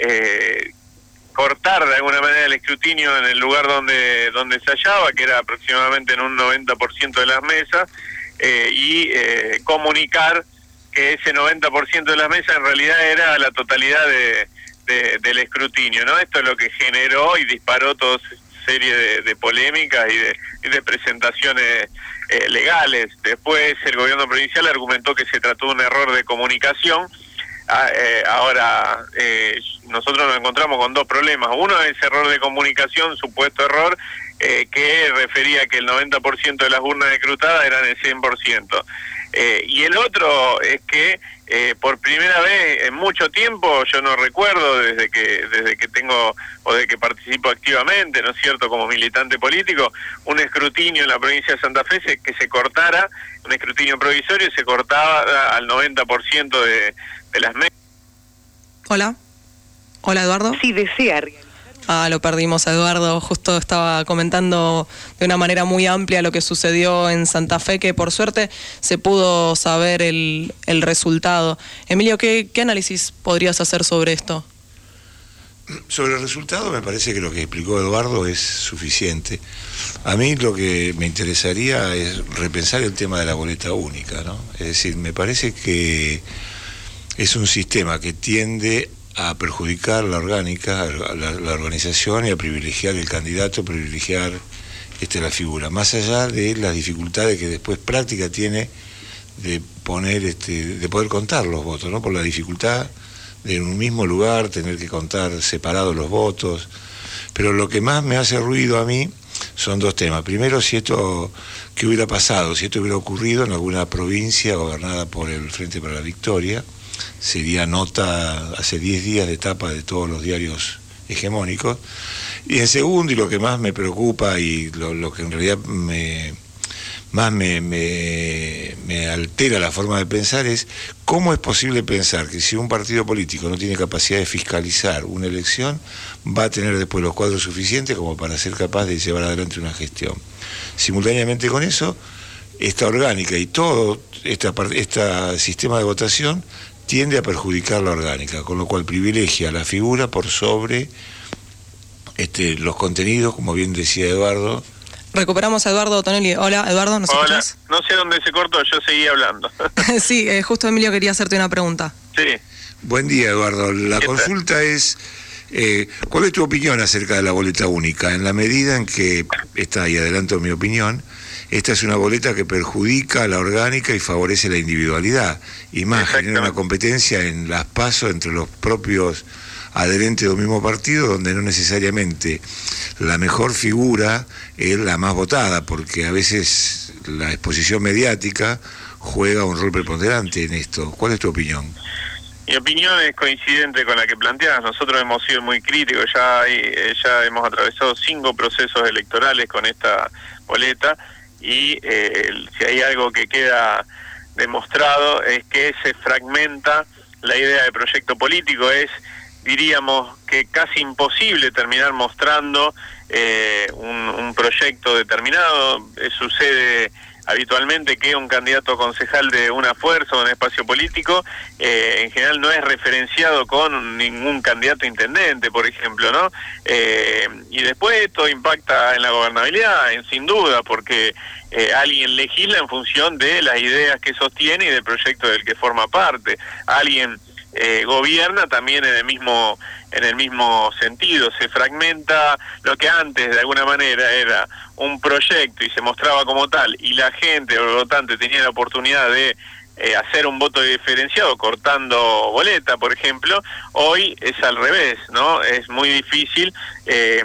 eh, cortar de alguna manera el escrutinio en el lugar donde donde se hallaba, que era aproximadamente en un noventa por ciento de las mesas, eh, y eh, comunicar que ese noventa por ciento de las mesas en realidad era la totalidad de, de, del escrutinio, ¿no? Esto es lo que generó y disparó toda serie de, de polémicas y de, y de presentaciones Eh, legales. Después el gobierno provincial argumentó que se trató de un error de comunicación. Ah, eh, ahora eh, nosotros nos encontramos con dos problemas. Uno es error de comunicación, supuesto error, eh, que refería que el noventa por ciento de las urnas escrutadas eran el cien por ciento. Eh, y el otro es que eh, por primera vez en mucho tiempo, yo no recuerdo desde que desde que tengo o de que participo activamente, ¿no es cierto?, como militante político, un escrutinio en la provincia de Santa Fe se, que se cortara, un escrutinio provisorio, se cortaba al noventa por ciento de, de las mesas. Hola. Hola, Eduardo. Si desea realizar... Ah, lo perdimos a Eduardo, justo estaba comentando de una manera muy amplia lo que sucedió en Santa Fe, que por suerte se pudo saber el, el resultado. Emilio, ¿qué, ¿qué análisis podrías hacer sobre esto? Sobre el resultado me parece que lo que explicó Eduardo es suficiente. A mí lo que me interesaría es repensar el tema de la boleta única, ¿no? Es decir, me parece que es un sistema que tiende a perjudicar la orgánica, la, la organización, y a privilegiar el candidato, privilegiar este, la figura, más allá de las dificultades que después práctica tiene de poner, este, de poder contar los votos, ¿no? Por la dificultad de en un mismo lugar tener que contar separados los votos. Pero lo que más me hace ruido a mí son dos temas. Primero, si esto, ¿qué hubiera pasado? Si esto hubiera ocurrido en alguna provincia gobernada por el Frente para la Victoria, sería nota hace diez días de tapa de todos los diarios hegemónicos. Y en segundo, y lo que más me preocupa y lo, lo que en realidad me, más me, me, me altera la forma de pensar es cómo es posible pensar que si un partido político no tiene capacidad de fiscalizar una elección, va a tener después los cuadros suficientes como para ser capaz de llevar adelante una gestión. Simultáneamente con eso, esta orgánica y todo este, este sistema de votación tiende a perjudicar la orgánica, con lo cual privilegia la figura por sobre este, los contenidos, como bien decía Eduardo. Recuperamos a Eduardo Tonelli. Hola, Eduardo, ¿nos Hola, escuchás? no sé dónde se cortó, yo seguí hablando. Sí, eh, justo Emilio quería hacerte una pregunta. Sí. Buen día, Eduardo. La consulta es, eh, ¿cuál es tu opinión acerca de la boleta única? En la medida en que, esta, y adelanto mi opinión, esta es una boleta que perjudica a la orgánica y favorece la individualidad, y más, genera una competencia en las PASO entre los propios adherentes de un mismo partido, donde no necesariamente la mejor figura es la más votada, porque a veces la exposición mediática juega un rol preponderante en esto. ¿Cuál es tu opinión? Mi opinión es coincidente con la que planteas. Nosotros hemos sido muy críticos, ya, hay, ya hemos atravesado cinco procesos electorales con esta boleta, y eh, si hay algo que queda demostrado es que se fragmenta la idea de proyecto político. Es, diríamos, que casi imposible terminar mostrando eh, un, un proyecto determinado. Eh, sucede habitualmente que un candidato a concejal de una fuerza o un espacio político eh, en general no es referenciado con ningún candidato a intendente, por ejemplo, ¿no? Eh, y después esto impacta en la gobernabilidad, en, sin duda, porque eh, alguien legisla en función de las ideas que sostiene y del proyecto del que forma parte. Alguien eh, gobierna también en el mismo en el mismo sentido. Se fragmenta lo que antes de alguna manera era un proyecto y se mostraba como tal, y la gente o el votante tenía la oportunidad de eh, hacer un voto diferenciado cortando boleta, por ejemplo. Hoy es al revés, ¿no? Es muy difícil eh,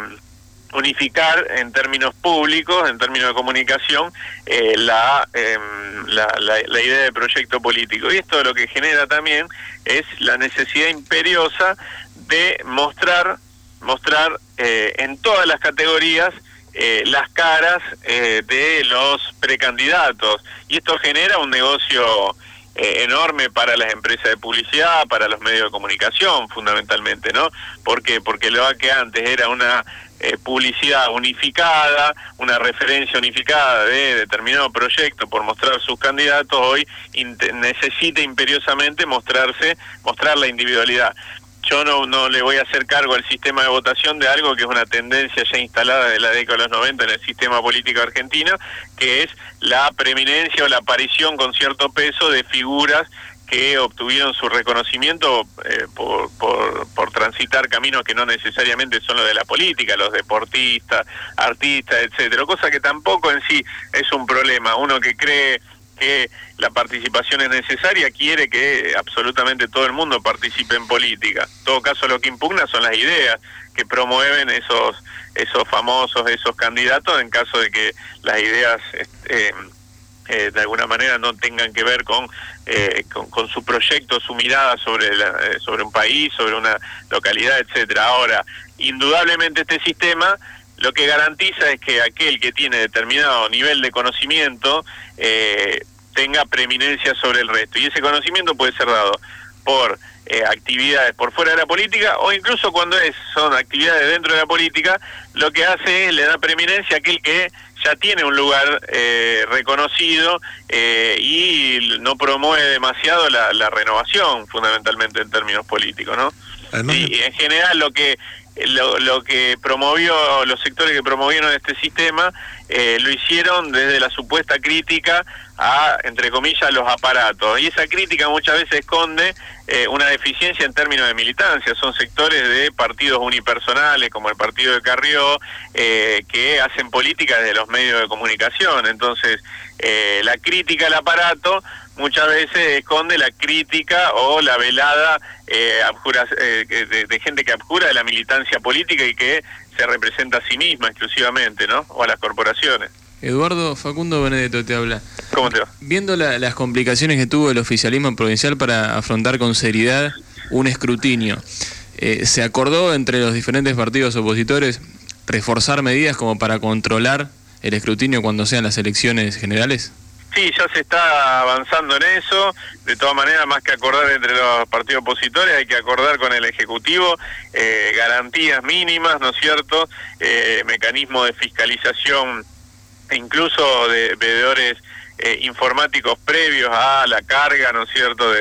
unificar en términos públicos, en términos de comunicación, eh, la, eh, la, la, la idea de proyecto político. Y esto lo que genera también es la necesidad imperiosa de mostrar, mostrar eh, en todas las categorías eh, las caras eh, de los precandidatos. Y esto genera un negocio eh, enorme para las empresas de publicidad, para los medios de comunicación, fundamentalmente, ¿no? ¿Por qué? Porque lo que antes era una eh, publicidad unificada, una referencia unificada de determinado proyecto por mostrar sus candidatos, hoy necesita imperiosamente mostrarse, mostrar la individualidad. Yo no, no le voy a hacer cargo al sistema de votación de algo que es una tendencia ya instalada de la década de los noventa en el sistema político argentino, que es la preeminencia o la aparición con cierto peso de figuras que obtuvieron su reconocimiento eh, por, por, por transitar caminos que no necesariamente son los de la política, los deportistas, artistas, etcétera, cosa que tampoco en sí es un problema. Uno que cree que la participación es necesaria quiere que absolutamente todo el mundo participe en política. En todo caso, lo que impugna son las ideas que promueven esos esos famosos, esos candidatos, en caso de que las ideas eh, eh, de alguna manera no tengan que ver con, eh, con, con su proyecto, su mirada sobre, la, eh, sobre un país, sobre una localidad, etcétera. Ahora, indudablemente este sistema lo que garantiza es que aquel que tiene determinado nivel de conocimiento eh, tenga preeminencia sobre el resto. Y ese conocimiento puede ser dado por eh, actividades por fuera de la política, o incluso cuando es, son actividades dentro de la política, lo que hace es le da preeminencia a aquel que ya tiene un lugar eh, reconocido eh, y no promueve demasiado la, la renovación, fundamentalmente en términos políticos, ¿no? Además, y en general lo que Lo, lo que promovió, los sectores que promovieron este sistema, eh, lo hicieron desde la supuesta crítica a, entre comillas, los aparatos. Y esa crítica muchas veces esconde eh, una deficiencia en términos de militancia. Son sectores de partidos unipersonales, como el partido de Carrió, eh, que hacen política desde los medios de comunicación. Entonces, eh, la crítica al aparato muchas veces esconde la crítica o la velada eh, abjura, eh, de, de gente que abjura de la militancia política y que se representa a sí misma exclusivamente, ¿no? O a las corporaciones. Eduardo, Facundo Benedetto te habla. ¿Cómo te va? Viendo la, las complicaciones que tuvo el oficialismo provincial para afrontar con seriedad un escrutinio, eh, ¿se acordó entre los diferentes partidos opositores reforzar medidas como para controlar el escrutinio cuando sean las elecciones generales? Sí, ya se está avanzando en eso. De todas maneras, más que acordar entre los partidos opositores, hay que acordar con el Ejecutivo eh, garantías mínimas, ¿no es cierto? Eh, mecanismos de fiscalización e incluso de veedores eh, informáticos previos a la carga, ¿no es cierto?, de,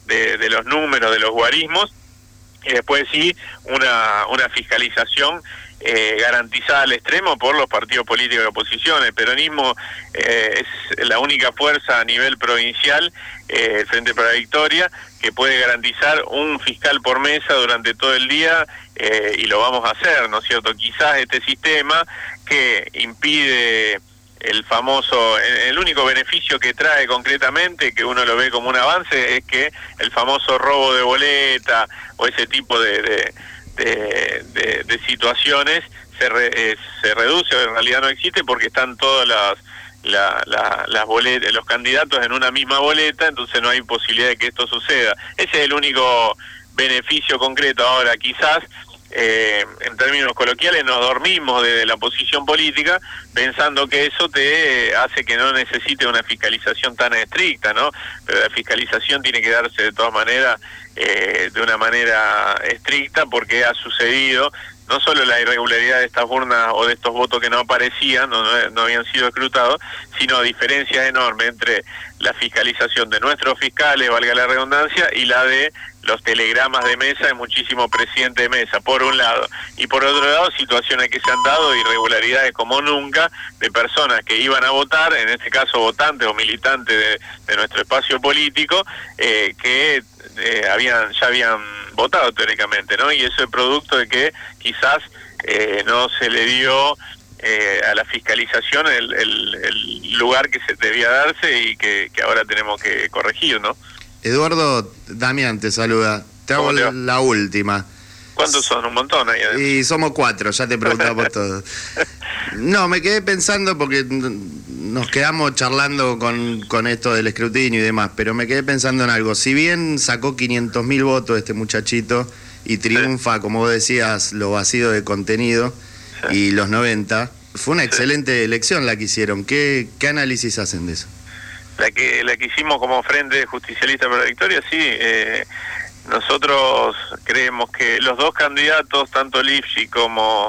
de, de los números, de los guarismos, y después sí una, una fiscalización eh, garantizada al extremo por los partidos políticos de oposición. El peronismo eh, es la única fuerza a nivel provincial, eh, el Frente para la Victoria, que puede garantizar un fiscal por mesa durante todo el día, eh, y lo vamos a hacer, ¿no es cierto? Quizás este sistema que impide el famoso, el único beneficio que trae concretamente, que uno lo ve como un avance, es que el famoso robo de boleta o ese tipo de, de, de, de, de situaciones se, re, eh, se reduce, o en realidad no existe, porque están todas las La, la, las boletas, los candidatos en una misma boleta, entonces no hay posibilidad de que esto suceda. Ese es el único beneficio concreto. Ahora, quizás, eh, en términos coloquiales, nos dormimos de la posición política pensando que eso te hace que no necesite una fiscalización tan estricta, ¿no? Pero la fiscalización tiene que darse de todas maneras, eh, de una manera estricta, porque ha sucedido no solo la irregularidad de estas urnas o de estos votos que no aparecían, no, no, no habían sido escrutados, sino diferencias enormes entre la fiscalización de nuestros fiscales, valga la redundancia, y la de los telegramas de mesa de muchísimos presidentes de mesa, por un lado. Y por otro lado, situaciones que se han dado, irregularidades como nunca, de personas que iban a votar, en este caso votantes o militantes de, de nuestro espacio político, eh, que eh, habían ya habían votado teóricamente, ¿no? Y eso es producto de que quizás eh, no se le dio eh, a la fiscalización el, el, el lugar que se debía darse y que, que ahora tenemos que corregir, ¿no? Eduardo, Damián te saluda. Te hago la, la última. ¿Cuántos son? Un montón ahí adentro. Y somos cuatro, ya te preguntaba por todo. No, me quedé pensando porque nos quedamos charlando con, con esto del escrutinio y demás, pero me quedé pensando en algo. Si bien sacó quinientos mil votos este muchachito y triunfa, sí, como vos decías, lo vacío de contenido, sí, y los noventa, fue una, sí, excelente elección la que hicieron. ¿Qué, qué análisis hacen de eso? La que, la que hicimos como Frente Justicialista para la Victoria, sí. Eh, nosotros creemos que los dos candidatos, tanto Lifshi como,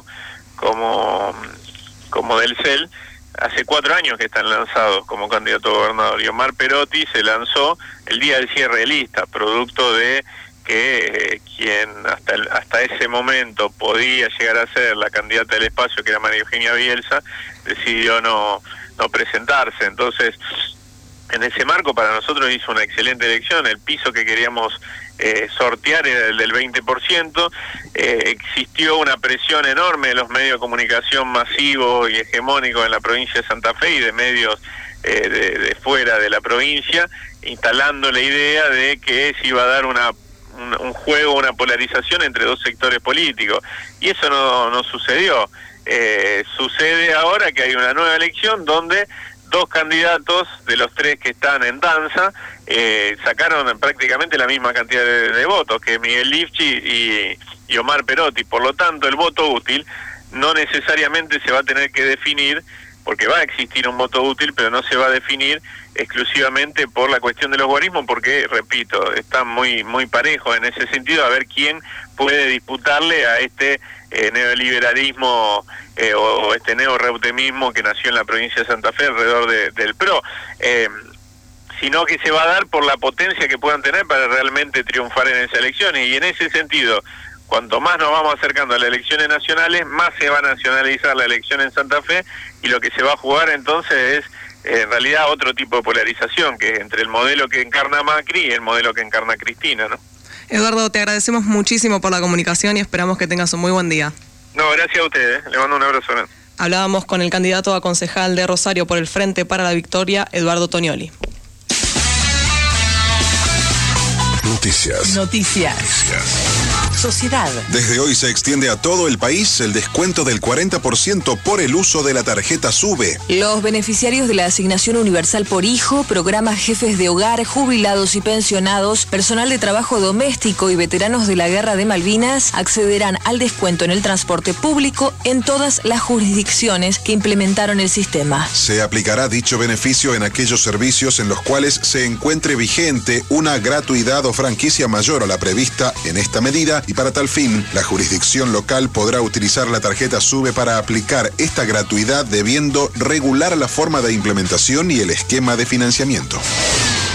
como, como Del Cel, hace cuatro años que están lanzados como candidato a gobernador. Y Omar Perotti se lanzó el día del cierre de lista, producto de que eh, quien hasta el, hasta ese momento podía llegar a ser la candidata del espacio, que era María Eugenia Bielsa, decidió no, no presentarse. Entonces, en ese marco, para nosotros hizo una excelente elección. El piso que queríamos eh, sortear era el del veinte por ciento. Eh, existió una presión enorme de los medios de comunicación masivos y hegemónicos en la provincia de Santa Fe y de medios eh, de, de fuera de la provincia, instalando la idea de que se iba a dar una un, un juego, una polarización entre dos sectores políticos. Y eso no, no sucedió. Eh, sucede ahora que hay una nueva elección donde dos candidatos de los tres que están en danza eh, sacaron prácticamente la misma cantidad de, de votos, que Miguel Lifchi y, y Omar Perotti. Por lo tanto, el voto útil no necesariamente se va a tener que definir, porque va a existir un voto útil, pero no se va a definir exclusivamente por la cuestión de los guarismos, porque, repito, están muy muy parejos en ese sentido, a ver quién puede disputarle a este eh, neoliberalismo eh, o, o este neoreutemismo que nació en la provincia de Santa Fe alrededor de, del P R O, eh, sino que se va a dar por la potencia que puedan tener para realmente triunfar en esas elecciones. Y en ese sentido, cuanto más nos vamos acercando a las elecciones nacionales, más se va a nacionalizar la elección en Santa Fe, y lo que se va a jugar entonces es eh, en realidad otro tipo de polarización, que es entre el modelo que encarna Macri y el modelo que encarna Cristina, ¿no? Eduardo, te agradecemos muchísimo por la comunicación y esperamos que tengas un muy buen día. No, gracias a ustedes, le mando un abrazo grande. Hablábamos con el candidato a concejal de Rosario por el Frente para la Victoria, Eduardo Tonioli. Noticias. Noticias. Noticias. Sociedad. Desde hoy se extiende a todo el país el descuento del cuarenta por ciento por el uso de la tarjeta SUBE. Los beneficiarios de la asignación universal por hijo, programas jefes de hogar, jubilados y pensionados, personal de trabajo doméstico y veteranos de la Guerra de Malvinas accederán al descuento en el transporte público en todas las jurisdicciones que implementaron el sistema. Se aplicará dicho beneficio en aquellos servicios en los cuales se encuentre vigente una gratuidad o franquicia mayor a la prevista en esta medida, y para tal fin, la jurisdicción local podrá utilizar la tarjeta SUBE para aplicar esta gratuidad, debiendo regular la forma de implementación y el esquema de financiamiento.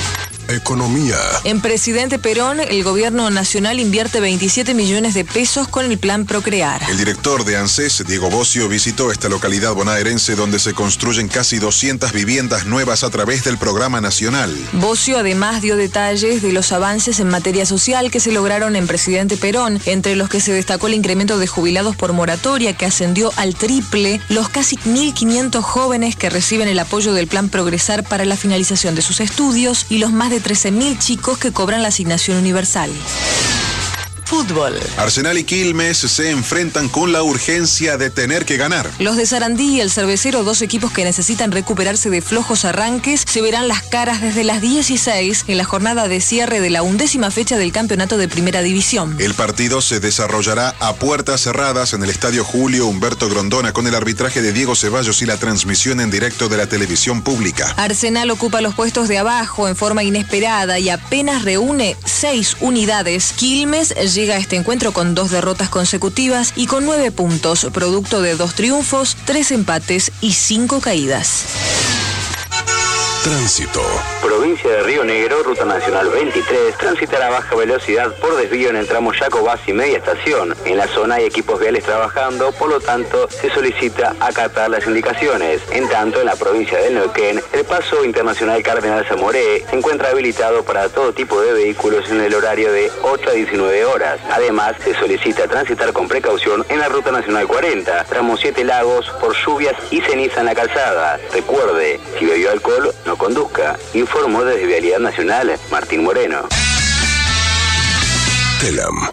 Economía. En Presidente Perón, el gobierno nacional invierte veintisiete millones de pesos con el plan Procrear. El director de ANSES, Diego Bocio, visitó esta localidad bonaerense donde se construyen casi doscientas viviendas nuevas a través del programa nacional. Bocio además dio detalles de los avances en materia social que se lograron en Presidente Perón, entre los que se destacó el incremento de jubilados por moratoria que ascendió al triple, los casi mil quinientos jóvenes que reciben el apoyo del plan Progresar para la finalización de sus estudios y los más de trece mil chicos que cobran la asignación universal. Fútbol. Arsenal y Quilmes se enfrentan con la urgencia de tener que ganar. Los de Sarandí y el Cervecero, dos equipos que necesitan recuperarse de flojos arranques, se verán las caras desde las dieciséis en la jornada de cierre de la undécima fecha del campeonato de Primera División. El partido se desarrollará a puertas cerradas en el Estadio Julio Humberto Grondona con el arbitraje de Diego Ceballos y la transmisión en directo de la televisión pública. Arsenal ocupa los puestos de abajo en forma inesperada y apenas reúne seis unidades. Quilmes llega a este encuentro con dos derrotas consecutivas y con nueve puntos, producto de dos triunfos, tres empates y cinco caídas. Tránsito. Provincia de Río Negro, Ruta Nacional veintitrés, transitará a baja velocidad por desvío en el tramo Jacobás y media estación. En la zona hay equipos viales trabajando, por lo tanto se solicita acatar las indicaciones. En tanto, en la provincia de Neuquén, el paso internacional Cardenal Zamoré se encuentra habilitado para todo tipo de vehículos en el horario de ocho a diecinueve horas. Además, se solicita transitar con precaución en la Ruta Nacional cuarenta, tramo Siete Lagos, por lluvias y ceniza en la calzada. Recuerde, si bebió alcohol, no conduzca. Informó desde Vialidad Nacional, Martín Moreno. Telam.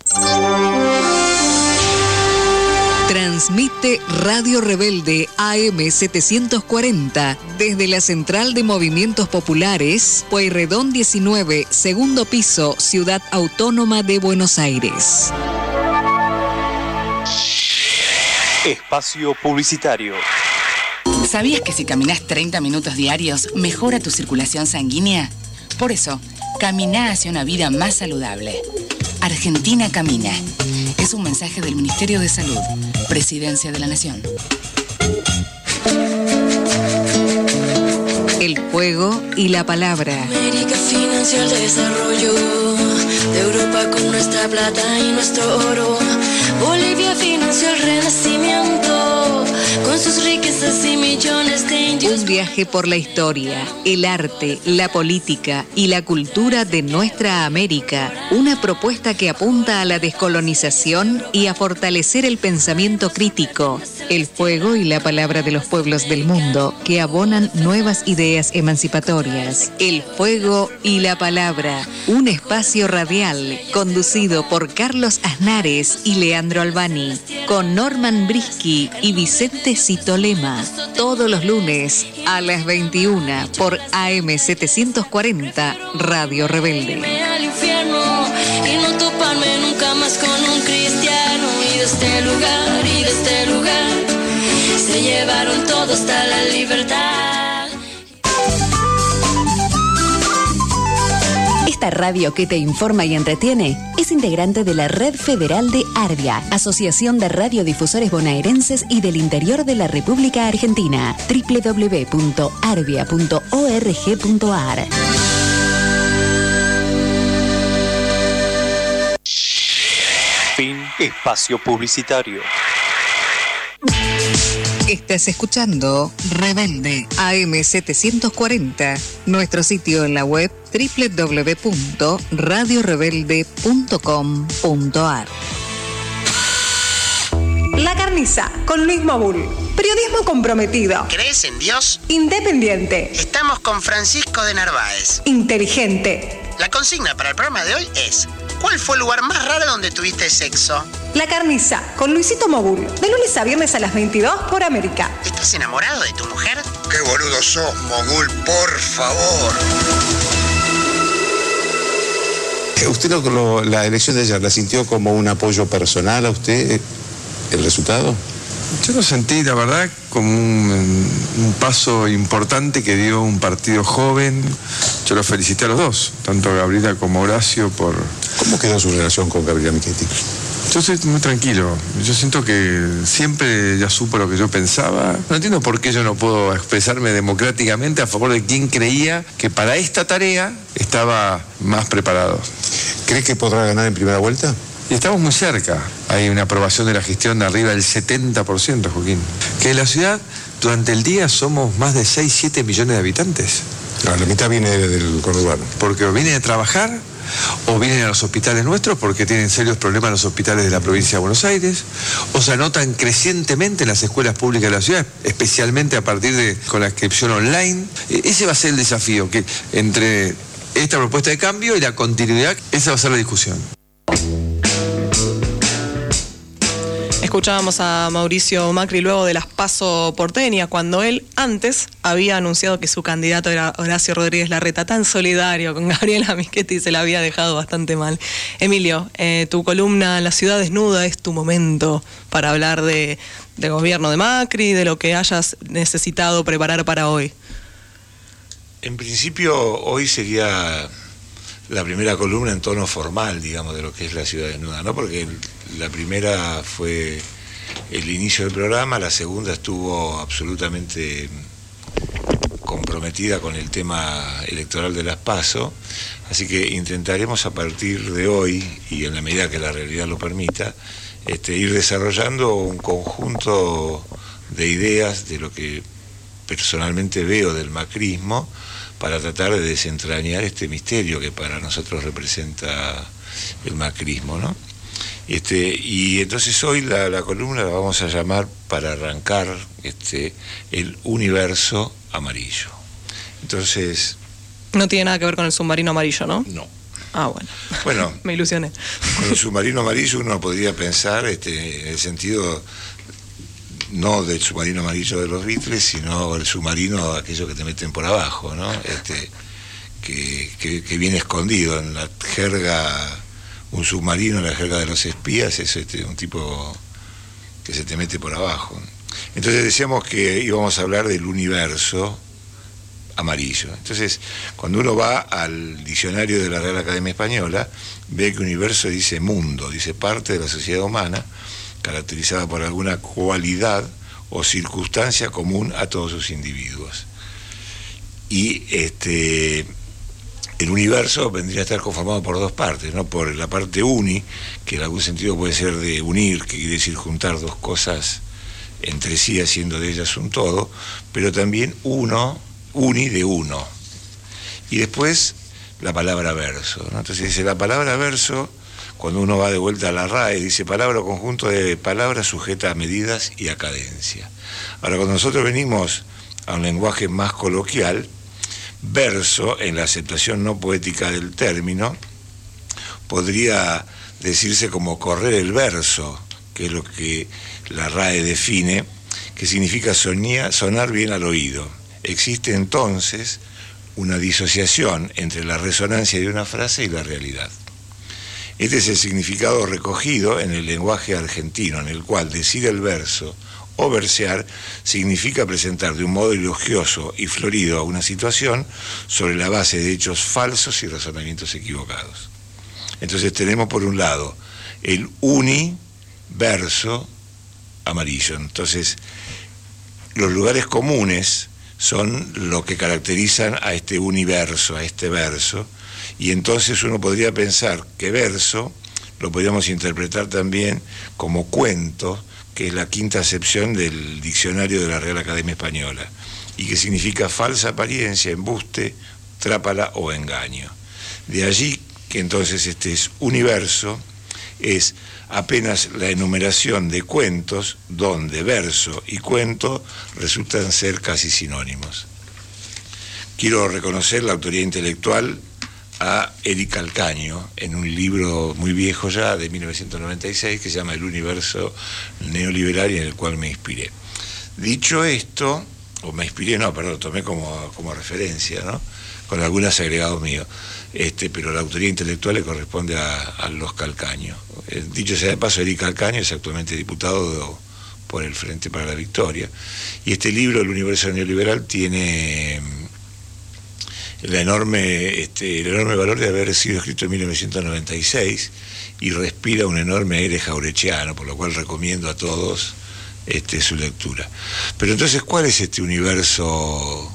Transmite Radio Rebelde A M setecientos cuarenta desde la Central de Movimientos Populares, Pueyrredón diecinueve, segundo piso, Ciudad Autónoma de Buenos Aires. Espacio publicitario. ¿Sabías que si caminas treinta minutos diarios mejora tu circulación sanguínea? Por eso, camina hacia una vida más saludable. Argentina camina. Es un mensaje del Ministerio de Salud, Presidencia de la Nación. El fuego y la palabra. América financió el desarrollo de Europa con nuestra plata y nuestro oro. Bolivia financió el renacimiento con sus riquezas y millones de indios. Un viaje por la historia, el arte, la política y la cultura de nuestra América. Una propuesta que apunta a la descolonización y a fortalecer el pensamiento crítico. El fuego y la palabra de los pueblos del mundo que abonan nuevas ideas emancipatorias. El fuego y la palabra. Un espacio radial conducido por Carlos Aznares y Leandro Albani. Con Norman Brisky y Vicente Citolema. Todos los lunes a las veintiuna por A M setecientos cuarenta Radio Rebelde. Al infierno y no toparme nunca más con un cristiano. Y de este lugar, y de este lugar se llevaron todo hasta la libertad. Esta radio que te informa y entretiene es integrante de la Red Federal de Arvia, Asociación de Radiodifusores Bonaerenses y del Interior de la República Argentina. doble u doble u doble u punto arvia punto org punto ar. Fin espacio publicitario. Estás escuchando Rebelde A M setecientos cuarenta, nuestro sitio en la web doble u doble u doble u punto radio rebelde punto com punto ar. La Carniza, con Luis Mabul. Periodismo comprometido. ¿Crees en Dios? Independiente. Estamos con Francisco de Narváez. Inteligente. La consigna para el programa de hoy es: ¿cuál fue el lugar más raro donde tuviste sexo? La Carniza, con Luisito Mabul. De lunes a viernes a las veintidós por América. ¿Estás enamorado de tu mujer? Qué boludo sos, Mogul, por favor. ¿Usted lo, lo, la elección de ayer la sintió como un apoyo personal a usted, el resultado? Yo lo sentí, la verdad, como un, un paso importante que dio un partido joven. Yo los felicité a los dos, tanto a Gabriela como a Horacio por... ¿Cómo quedó su relación con Gabriela Michetti? Yo soy muy tranquilo. Yo siento que siempre ya supo lo que yo pensaba. No entiendo por qué yo no puedo expresarme democráticamente a favor de quien creía que para esta tarea estaba más preparado. ¿Crees que podrá ganar en primera vuelta? Y estamos muy cerca. Hay una aprobación de la gestión de arriba del setenta por ciento, Joaquín. Que en la ciudad, durante el día, somos más de seis, siete millones de habitantes. No, la mitad viene del conurbano. Porque o vienen a trabajar, o vienen a los hospitales nuestros porque tienen serios problemas en los hospitales de la provincia de Buenos Aires, o se anotan crecientemente en las escuelas públicas de la ciudad, especialmente a partir de con la inscripción online. Ese va a ser el desafío, que entre esta propuesta de cambio y la continuidad, esa va a ser la discusión. Escuchábamos a Mauricio Macri luego de las PASO porteñas, cuando él antes había anunciado que su candidato era Horacio Rodríguez Larreta, tan solidario con Gabriela Michetti, se la había dejado bastante mal. Emilio, eh, tu columna La ciudad desnuda es tu momento para hablar de, de gobierno de Macri, de lo que hayas necesitado preparar para hoy. En principio, hoy sería la primera columna en tono formal, digamos, de lo que es La ciudad desnuda, ¿no? Porque el, la primera fue el inicio del programa, la segunda estuvo absolutamente comprometida con el tema electoral de las PASO, así que intentaremos a partir de hoy, y en la medida que la realidad lo permita, este, ir desarrollando un conjunto de ideas de lo que personalmente veo del macrismo, para tratar de desentrañar este misterio que para nosotros representa el macrismo, ¿no? Este, y entonces hoy la, la columna la vamos a llamar, para arrancar, este, el universo amarillo. Entonces... No tiene nada que ver con el submarino amarillo, ¿no? No. Ah, bueno. Bueno, me ilusioné. Con el submarino amarillo uno podría pensar, este, en el sentido... no del submarino amarillo de los Beatles, sino el submarino, aquello que te meten por abajo, ¿no? Este, que, que, que viene escondido en la jerga, un submarino en la jerga de los espías, es este, un tipo que se te mete por abajo. Entonces decíamos que íbamos a hablar del universo amarillo. Entonces, cuando uno va al diccionario de la Real Academia Española, ve que universo dice mundo, dice parte de la sociedad humana, caracterizada por alguna cualidad o circunstancia común a todos sus individuos. Y este, el universo vendría a estar conformado por dos partes, ¿no? Por la parte uni, que en algún sentido puede ser de unir, que quiere decir juntar dos cosas entre sí, haciendo de ellas un todo, pero también uno, uni de uno. Y después la palabra verso, ¿no? Entonces dice, la palabra verso, cuando uno va de vuelta a la R A E, dice palabra o conjunto de palabras sujeta a medidas y a cadencia. Ahora, cuando nosotros venimos a un lenguaje más coloquial, verso, en la aceptación no poética del término, podría decirse como correr el verso, que es lo que la R A E define, que significa sonía, sonar bien al oído. Existe entonces una disociación entre la resonancia de una frase y la realidad. Este es el significado recogido en el lenguaje argentino, en el cual decir el verso o versear significa presentar de un modo elogioso y florido a una situación sobre la base de hechos falsos y razonamientos equivocados. Entonces tenemos por un lado el universo amarillo. Entonces los lugares comunes son lo que caracterizan a este universo, a este verso, y entonces uno podría pensar que verso lo podríamos interpretar también como cuento, que es la quinta acepción del diccionario de la Real Academia Española, y que significa falsa apariencia, embuste, trápala o engaño. De allí que entonces este es universo, es apenas la enumeración de cuentos donde verso y cuento resultan ser casi sinónimos. Quiero reconocer la autoría intelectual a Eric Calcaño en un libro muy viejo ya, de mil novecientos noventa y seis, que se llama El universo neoliberal, y en el cual me inspiré. Dicho esto, o me inspiré, no, perdón, tomé como, como referencia, ¿no? Con algunos agregados míos, este, pero la autoría intelectual le corresponde a, a los Calcaño. Eh, dicho sea de paso, Eric Calcaño es actualmente diputado por el Frente para la Victoria, y este libro, El universo neoliberal, tiene la enorme, este, el enorme valor de haber sido escrito en mil novecientos noventa y seis y respira un enorme aire jaurechiano, por lo cual recomiendo a todos este, su lectura. Pero entonces, ¿cuál es este universo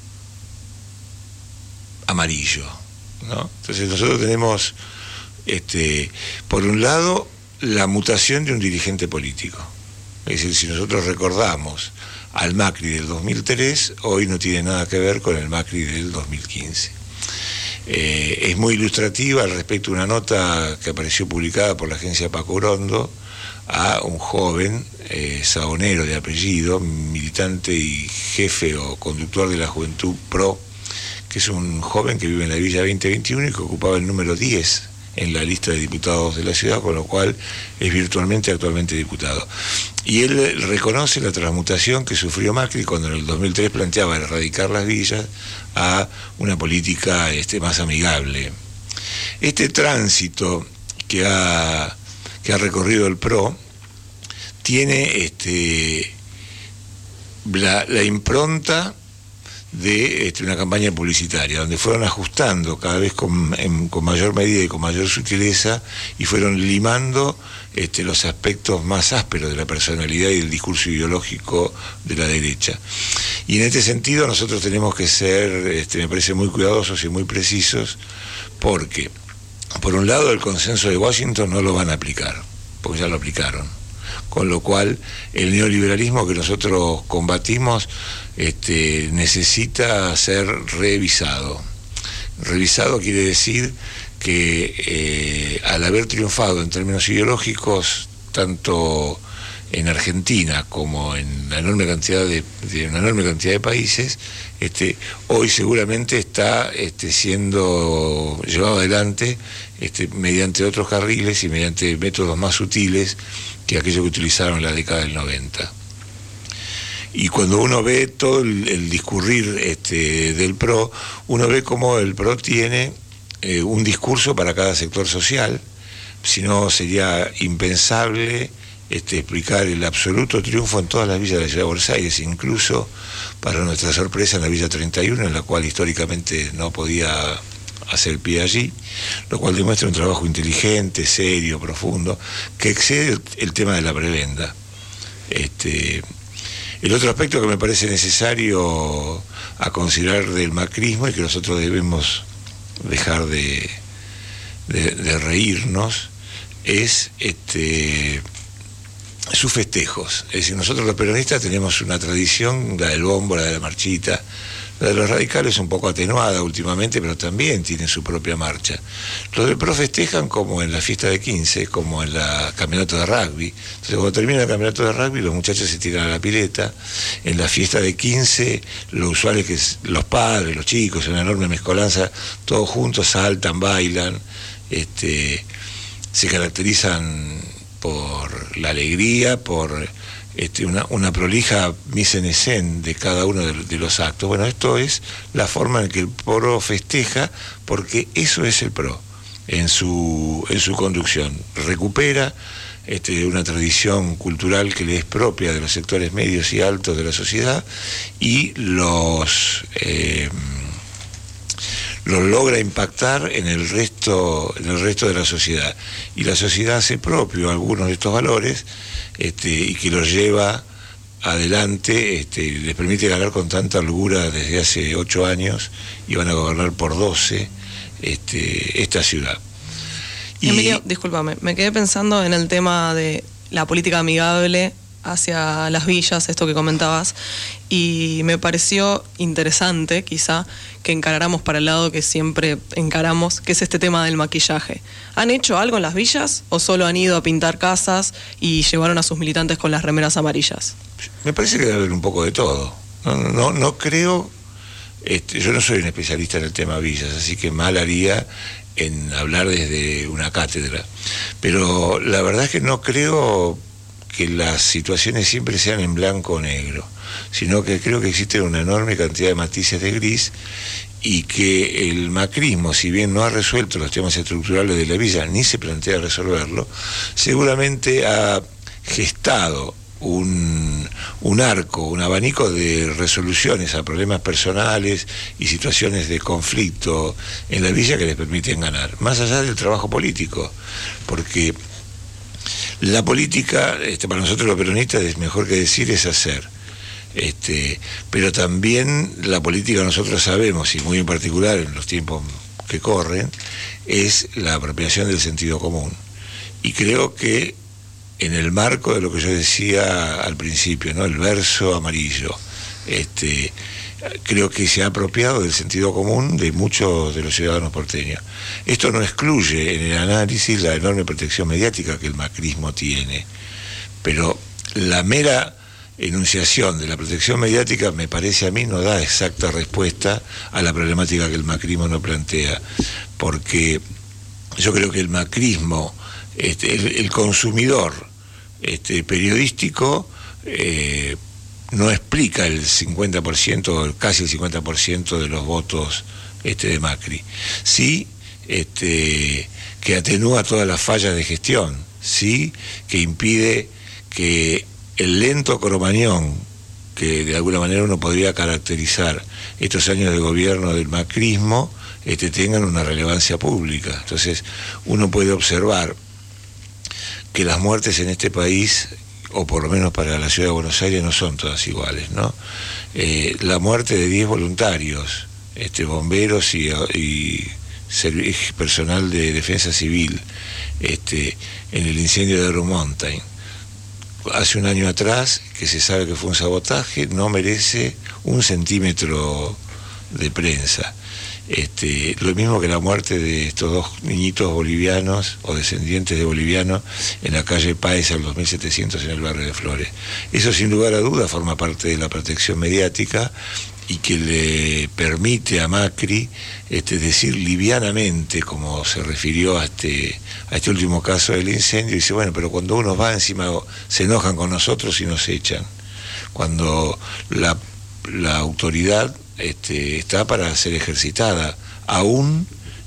amarillo? ¿No? Entonces nosotros tenemos, este, por un lado, la mutación de un dirigente político. Es decir, si nosotros recordamos al Macri del dos mil tres, hoy no tiene nada que ver con el Macri del dos mil quince. Eh, es muy ilustrativa al respecto una nota que apareció publicada por la agencia Paco Grondo a un joven eh, saonero de apellido, militante y jefe o conductor de la Juventud Pro, que es un joven que vive en la Villa veinte veintiuno y que ocupaba el número diez en la lista de diputados de la ciudad, con lo cual es virtualmente actualmente diputado. Y él reconoce la transmutación que sufrió Macri cuando en el dos mil tres planteaba erradicar las villas a una política este, más amigable. Este tránsito que ha, que ha recorrido el P R O tiene este, la, la impronta de este, una campaña publicitaria, donde fueron ajustando cada vez con, en, con mayor medida y con mayor sutileza, y fueron limando este, los aspectos más ásperos de la personalidad y del discurso ideológico de la derecha. Y en este sentido nosotros tenemos que ser, este, me parece, muy cuidadosos y muy precisos, porque, por un lado, el consenso de Washington no lo van a aplicar, porque ya lo aplicaron. Con lo cual, el neoliberalismo que nosotros combatimos este, necesita ser revisado. Revisado quiere decir que eh, al haber triunfado en términos ideológicos, tanto en Argentina como en la enorme cantidad de, de una enorme cantidad de países, este, hoy seguramente está este, siendo llevado adelante este, mediante otros carriles y mediante métodos más sutiles que aquello que utilizaron en la década del noventa. Y cuando uno ve todo el, el discurrir este, del P R O, uno ve cómo el P R O tiene eh, un discurso para cada sector social, si no sería impensable este, explicar el absoluto triunfo en todas las villas de la ciudad de Buenos Aires, incluso para nuestra sorpresa en la Villa treinta y uno, en la cual históricamente no podía hacer pie allí, lo cual demuestra un trabajo inteligente, serio, profundo, que excede el, el tema de la prebenda. Este, el otro aspecto que me parece necesario a considerar del macrismo y que nosotros debemos dejar de, de, de reírnos es este, sus festejos. Es decir, nosotros los peronistas tenemos una tradición, la del bombo, la de la marchita. La de los radicales un poco atenuada últimamente, pero también tiene su propia marcha. Los del P R O festejan como en la fiesta de quince, como en la campeonato de rugby. Entonces, cuando termina el campeonato de rugby, los muchachos se tiran a la pileta. En la fiesta de quince, lo usual es que los padres, los chicos, una enorme mezcolanza, todos juntos saltan, bailan, este, se caracterizan por la alegría, por Este, una, una prolija mise en escène de cada uno de, de los actos. Bueno, esto es la forma en que el P R O festeja, porque eso es el P R O en su, en su conducción. Recupera este, una tradición cultural que le es propia de los sectores medios y altos de la sociedad y los, eh, los logra impactar en el resto, en el resto de la sociedad. Y la sociedad hace propio algunos de estos valores, Este, y que los lleva adelante, este, les permite ganar con tanta holgura desde hace ocho años y van a gobernar por doce este, esta ciudad. Y... Emilio, discúlpame, me quedé pensando en el tema de la política amigable hacia las villas, esto que comentabas, y me pareció interesante, quizá, que encaráramos para el lado que siempre encaramos, que es este tema del maquillaje. ¿Han hecho algo en las villas o solo han ido a pintar casas y llevaron a sus militantes con las remeras amarillas? Me parece que debe haber un poco de todo. No, no, no creo, este, yo no soy un especialista en el tema villas, así que mal haría en hablar desde una cátedra. Pero la verdad es que no creo que las situaciones siempre sean en blanco o negro, sino que creo que existe una enorme cantidad de matices de gris y que el macrismo, si bien no ha resuelto los temas estructurales de la villa, ni se plantea resolverlo, seguramente ha gestado un, un arco, un abanico de resoluciones a problemas personales y situaciones de conflicto en la villa que les permiten ganar, más allá del trabajo político, porque la política, este, para nosotros los peronistas, es mejor que decir, es hacer. Este, pero también la política, nosotros sabemos, y muy en particular en los tiempos que corren, es la apropiación del sentido común. Y creo que en el marco de lo que yo decía al principio, ¿no?, el verso amarillo, este, creo que se ha apropiado del sentido común de muchos de los ciudadanos porteños. Esto no excluye en el análisis la enorme protección mediática que el macrismo tiene, pero la mera enunciación de la protección mediática, me parece a mí, no da exacta respuesta a la problemática que el macrismo no plantea, porque yo creo que el macrismo, este, el, el consumidor este, periodístico, eh, no explica el cincuenta por ciento, casi el cincuenta por ciento de los votos este, de Macri. Sí, este, que atenúa todas las fallas de gestión, sí, que impide que el lento cromañón, que de alguna manera uno podría caracterizar estos años de gobierno del macrismo, este, tengan una relevancia pública. Entonces, uno puede observar que las muertes en este país, o por lo menos para la ciudad de Buenos Aires, no son todas iguales, ¿no? Eh, la muerte de diez voluntarios, este, bomberos y, y personal de defensa civil, este, en el incendio de Blue Mountain, hace un año atrás, que se sabe que fue un sabotaje, no merece un centímetro de prensa. Este, lo mismo que la muerte de estos dos niñitos bolivianos o descendientes de bolivianos en la calle Páez al dos mil setecientos en el barrio de Flores. Eso sin lugar a duda forma parte de la protección mediática y que le permite a Macri este, decir livianamente, como se refirió a este, a este último caso del incendio, dice, bueno, pero cuando uno va encima se enojan con nosotros y nos echan. Cuando la, la autoridad este, está para ser ejercitada, aún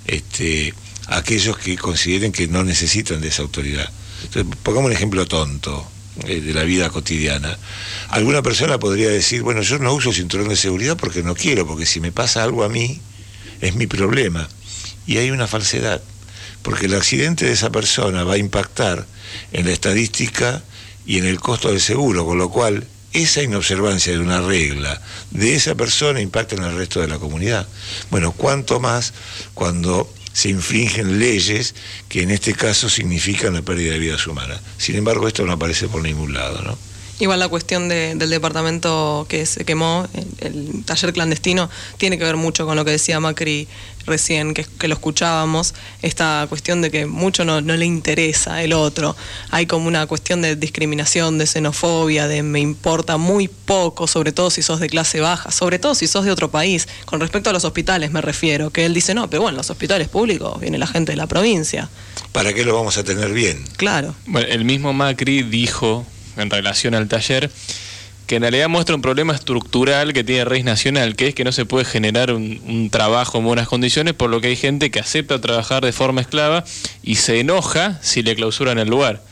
este, aquellos que consideren que no necesitan de esa autoridad. Entonces, pongamos un ejemplo tonto eh, de la vida cotidiana. Alguna persona podría decir, bueno, yo no uso el cinturón de seguridad porque no quiero, porque si me pasa algo a mí, es mi problema. Y hay una falsedad, porque el accidente de esa persona va a impactar en la estadística y en el costo del seguro, con lo cual esa inobservancia de una regla de esa persona impacta en el resto de la comunidad. Bueno, cuánto más cuando se infringen leyes que en este caso significan la pérdida de vidas humanas. Sin embargo, esto no aparece por ningún lado, ¿no? Igual la cuestión de, del departamento que se quemó, el, el taller clandestino, tiene que ver mucho con lo que decía Macri recién, que, que lo escuchábamos, esta cuestión de que mucho no, no le interesa el otro. Hay como una cuestión de discriminación, de xenofobia, de me importa muy poco, sobre todo si sos de clase baja, sobre todo si sos de otro país. Con respecto a los hospitales me refiero, que él dice, no, pero bueno, los hospitales públicos viene la gente de la provincia. ¿Para qué lo vamos a tener bien? Claro. Bueno, el mismo Macri dijo en relación al taller, que en realidad muestra un problema estructural que tiene raíz nacional, que es que no se puede generar un, un trabajo en buenas condiciones, por lo que hay gente que acepta trabajar de forma esclava y se enoja si le clausuran el lugar.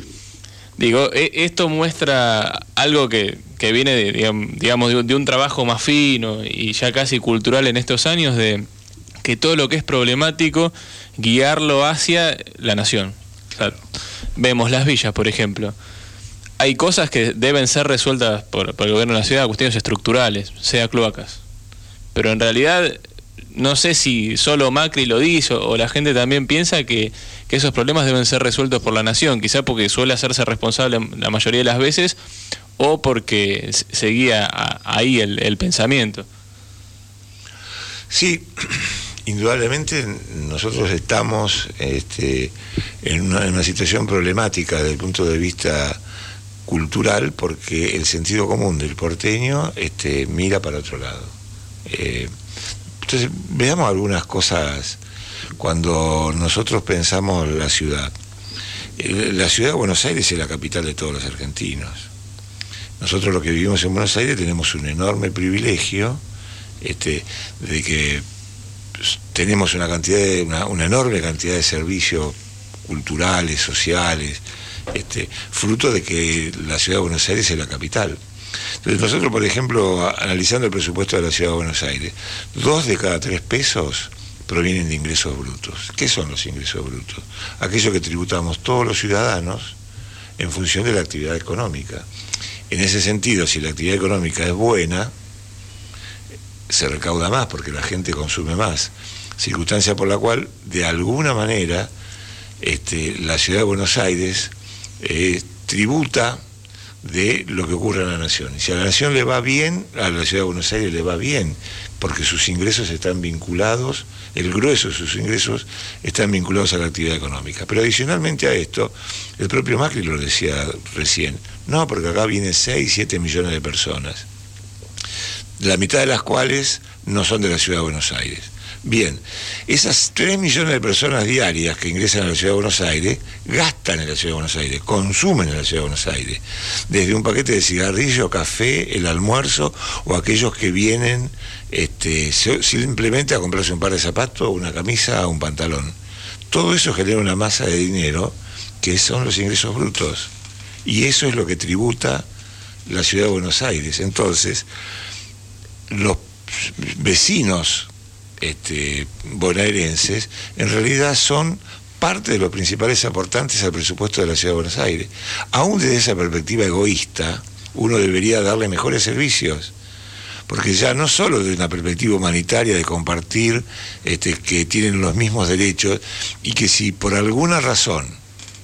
Digo, esto muestra algo que, que viene de, digamos, de un, de un trabajo más fino y ya casi cultural en estos años, de que todo lo que es problemático, guiarlo hacia la nación. O sea, vemos las villas, por ejemplo. Hay cosas que deben ser resueltas por, por el gobierno de la ciudad, cuestiones estructurales, sea cloacas. Pero en realidad, no sé si solo Macri lo dice o, o la gente también piensa que, que esos problemas deben ser resueltos por la nación, quizá porque suele hacerse responsable la mayoría de las veces o porque se guía a, ahí el, el pensamiento. Sí, indudablemente nosotros estamos este, en, una, en una situación problemática desde el punto de vista cultural, porque el sentido común del porteño este, mira para otro lado. Eh, entonces, veamos algunas cosas cuando nosotros pensamos la ciudad. Eh, la ciudad de Buenos Aires es la capital de todos los argentinos. Nosotros los que vivimos en Buenos Aires tenemos un enorme privilegio este, de que pues, tenemos una cantidad de, una, una enorme cantidad de servicios culturales, sociales, este, fruto de que la ciudad de Buenos Aires es la capital. Entonces nosotros, por ejemplo, analizando el presupuesto de la ciudad de Buenos Aires, dos de cada tres pesos provienen de ingresos brutos. ¿Qué son los ingresos brutos? Aquello que tributamos todos los ciudadanos en función de la actividad económica. En ese sentido, si la actividad económica es buena, se recauda más porque la gente consume más. Circunstancia por la cual, de alguna manera, este, la ciudad de Buenos Aires eh, tributa de lo que ocurre en la nación. Y si a la nación le va bien, a la ciudad de Buenos Aires le va bien, porque sus ingresos están vinculados, el grueso de sus ingresos están vinculados a la actividad económica. Pero adicionalmente a esto, el propio Macri lo decía recién, no, porque acá vienen seis, siete millones de personas, la mitad de las cuales no son de la ciudad de Buenos Aires. Bien, esas tres millones de personas diarias que ingresan a la ciudad de Buenos Aires, gastan en la ciudad de Buenos Aires, consumen en la ciudad de Buenos Aires, desde un paquete de cigarrillo, café, el almuerzo, o aquellos que vienen este, simplemente a comprarse un par de zapatos, una camisa o un pantalón. Todo eso genera una masa de dinero que son los ingresos brutos, y eso es lo que tributa la ciudad de Buenos Aires. Entonces, los vecinos Este, bonaerenses, en realidad son parte de los principales aportantes al presupuesto de la ciudad de Buenos Aires. Aún desde esa perspectiva egoísta, uno debería darle mejores servicios, porque ya no solo desde una perspectiva humanitaria de compartir, este, que tienen los mismos derechos, y que si por alguna razón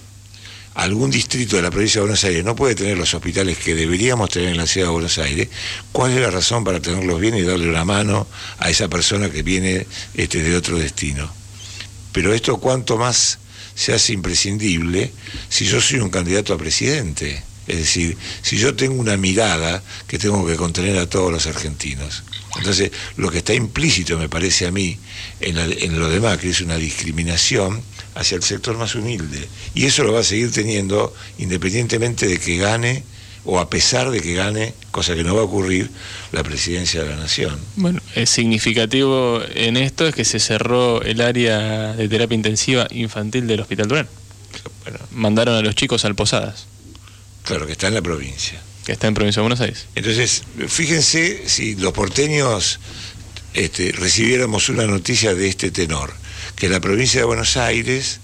algún distrito de la provincia de Buenos Aires no puede tener los hospitales que deberíamos tener en la ciudad de Buenos Aires, ¿cuál es la razón para tenerlos bien y darle una mano a esa persona que viene este, de otro destino? Pero esto cuanto más se hace imprescindible si yo soy un candidato a presidente. Es decir, si yo tengo una mirada que tengo que contener a todos los argentinos. Entonces, lo que está implícito, me parece a mí, en, la, en lo de Macri es una discriminación hacia el sector más humilde. Y eso lo va a seguir teniendo independientemente de que gane, o a pesar de que gane, cosa que no va a ocurrir, la presidencia de la Nación. Bueno, es significativo en esto es que se cerró el área de terapia intensiva infantil del Hospital Duran. Bueno, mandaron a los chicos al Posadas. Claro, que está en la provincia. Que está en provincia de Buenos Aires. Entonces, fíjense si los porteños este, recibiéramos una noticia de este tenor, que la provincia de Buenos Aires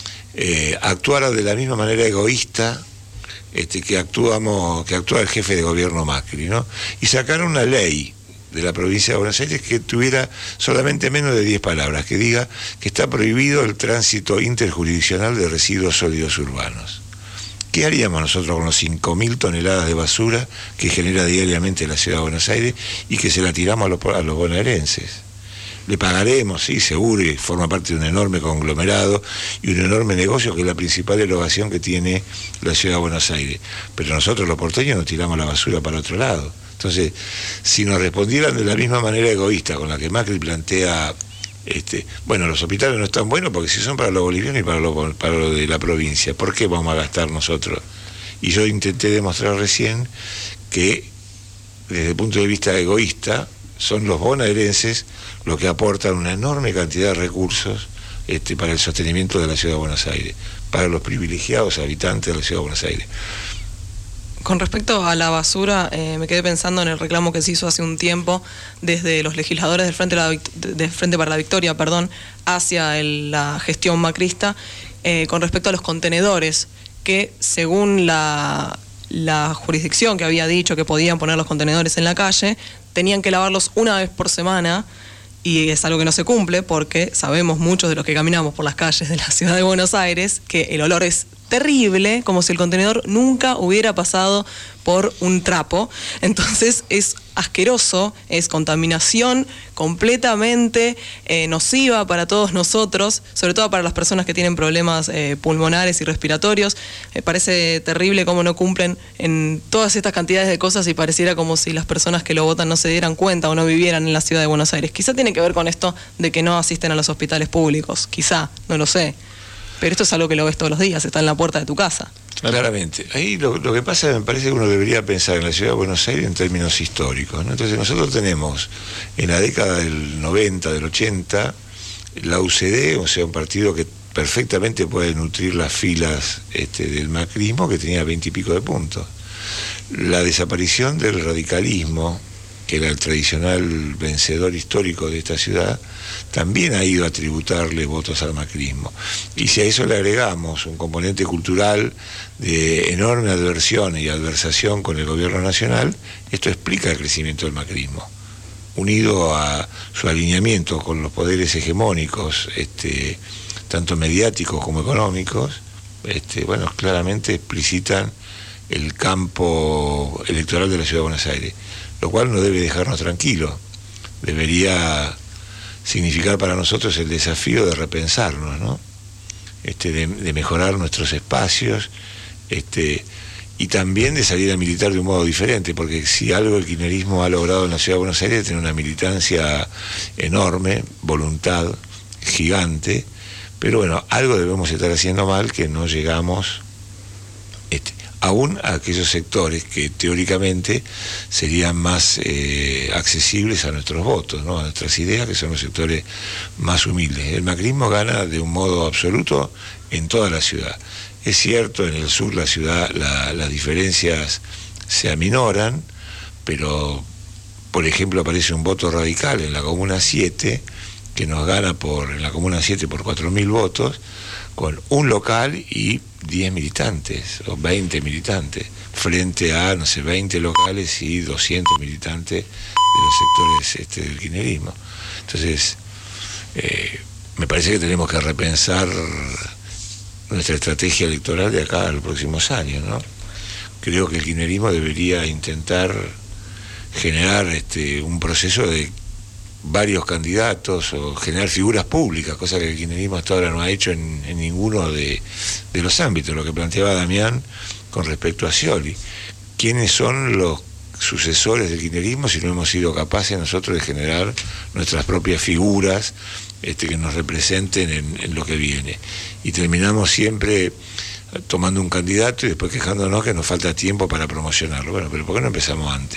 eh, actuara de la misma manera egoísta este, que actuamos, que actúa el jefe de gobierno Macri, ¿no? Y sacaron una ley de la provincia de Buenos Aires que tuviera solamente menos de diez palabras, que diga que está prohibido el tránsito interjurisdiccional de residuos sólidos urbanos. ¿Qué haríamos nosotros con los cinco mil toneladas de basura que genera diariamente la ciudad de Buenos Aires y que se la tiramos a los, a los bonaerenses? Le pagaremos, sí, seguro, y forma parte de un enorme conglomerado y un enorme negocio que es la principal erogación que tiene la ciudad de Buenos Aires. Pero nosotros los porteños nos tiramos la basura para otro lado. Entonces, si nos respondieran de la misma manera egoísta con la que Macri plantea, este, bueno, los hospitales no están buenos porque si son para los bolivianos y para lo, para lo de la provincia, ¿por qué vamos a gastar nosotros? Y yo intenté demostrar recién que, desde el punto de vista egoísta, son los bonaerenses los que aportan una enorme cantidad de recursos este, para el sostenimiento de la ciudad de Buenos Aires, para los privilegiados habitantes de la ciudad de Buenos Aires. Con respecto a la basura, eh, me quedé pensando en el reclamo que se hizo hace un tiempo desde los legisladores del Frente, la, del Frente para la Victoria, perdón, hacia el, la gestión macrista, eh, con respecto a los contenedores, que según la, la jurisdicción que había dicho que podían poner los contenedores en la calle, tenían que lavarlos una vez por semana, y es algo que no se cumple porque sabemos muchos de los que caminamos por las calles de la ciudad de Buenos Aires que el olor es terrible, como si el contenedor nunca hubiera pasado por un trapo. Entonces es asqueroso, es contaminación completamente eh, nociva para todos nosotros, sobre todo para las personas que tienen problemas eh, pulmonares y respiratorios. Me parece terrible cómo no cumplen en todas estas cantidades de cosas y pareciera como si las personas que lo votan no se dieran cuenta o no vivieran en la ciudad de Buenos Aires. Quizá tiene que ver con esto de que no asisten a los hospitales públicos, quizá, no lo sé. Pero esto es algo que lo ves todos los días, está en la puerta de tu casa. Claramente. Ahí lo, lo que pasa, me parece que uno debería pensar en la ciudad de Buenos Aires en términos históricos, ¿no? Entonces nosotros tenemos en la década del noventa, del ochenta, la U C D, o sea, un partido que perfectamente puede nutrir las filas este, del macrismo, que tenía veinte y pico de puntos. La desaparición del radicalismo, que era el tradicional vencedor histórico de esta ciudad, también ha ido a tributarle votos al macrismo. Y si a eso le agregamos un componente cultural de enorme adversión y adversación con el gobierno nacional, esto explica el crecimiento del macrismo. Unido a su alineamiento con los poderes hegemónicos, este, tanto mediáticos como económicos, este, bueno, claramente explicitan el campo electoral de la Ciudad de Buenos Aires, lo cual no debe dejarnos tranquilos. Debería significar para nosotros el desafío de repensarnos, ¿no? Este, de, de mejorar nuestros espacios, este, y también de salir a militar de un modo diferente, porque si algo el kirchnerismo ha logrado en la Ciudad de Buenos Aires es tener una militancia enorme, voluntad gigante, pero bueno, algo debemos estar haciendo mal, que no llegamos este, aún a aquellos sectores que teóricamente serían más eh, accesibles a nuestros votos, ¿no? A nuestras ideas, que son los sectores más humildes. El macrismo gana de un modo absoluto en toda la ciudad. Es cierto, en el sur la ciudad, la, las diferencias se aminoran, pero, por ejemplo, aparece un voto radical en la Comuna siete, que nos gana por, en la Comuna siete por cuatro mil votos, con un local y diez militantes, o veinte militantes, frente a, no sé, veinte locales y doscientos militantes de los sectores este, del kirchnerismo. Entonces, eh, me parece que tenemos que repensar nuestra estrategia electoral de acá a los próximos años, ¿no? Creo que el kirchnerismo debería intentar generar este, un proceso de varios candidatos o generar figuras públicas, cosa que el kirchnerismo hasta ahora no ha hecho en, en ninguno de, de los ámbitos, lo que planteaba Damián con respecto a Scioli. ¿Quiénes son los sucesores del kirchnerismo si no hemos sido capaces nosotros de generar nuestras propias figuras este, que nos representen en, en lo que viene? Y terminamos siempre tomando un candidato y después quejándonos que nos falta tiempo para promocionarlo. Bueno, pero ¿por qué no empezamos antes?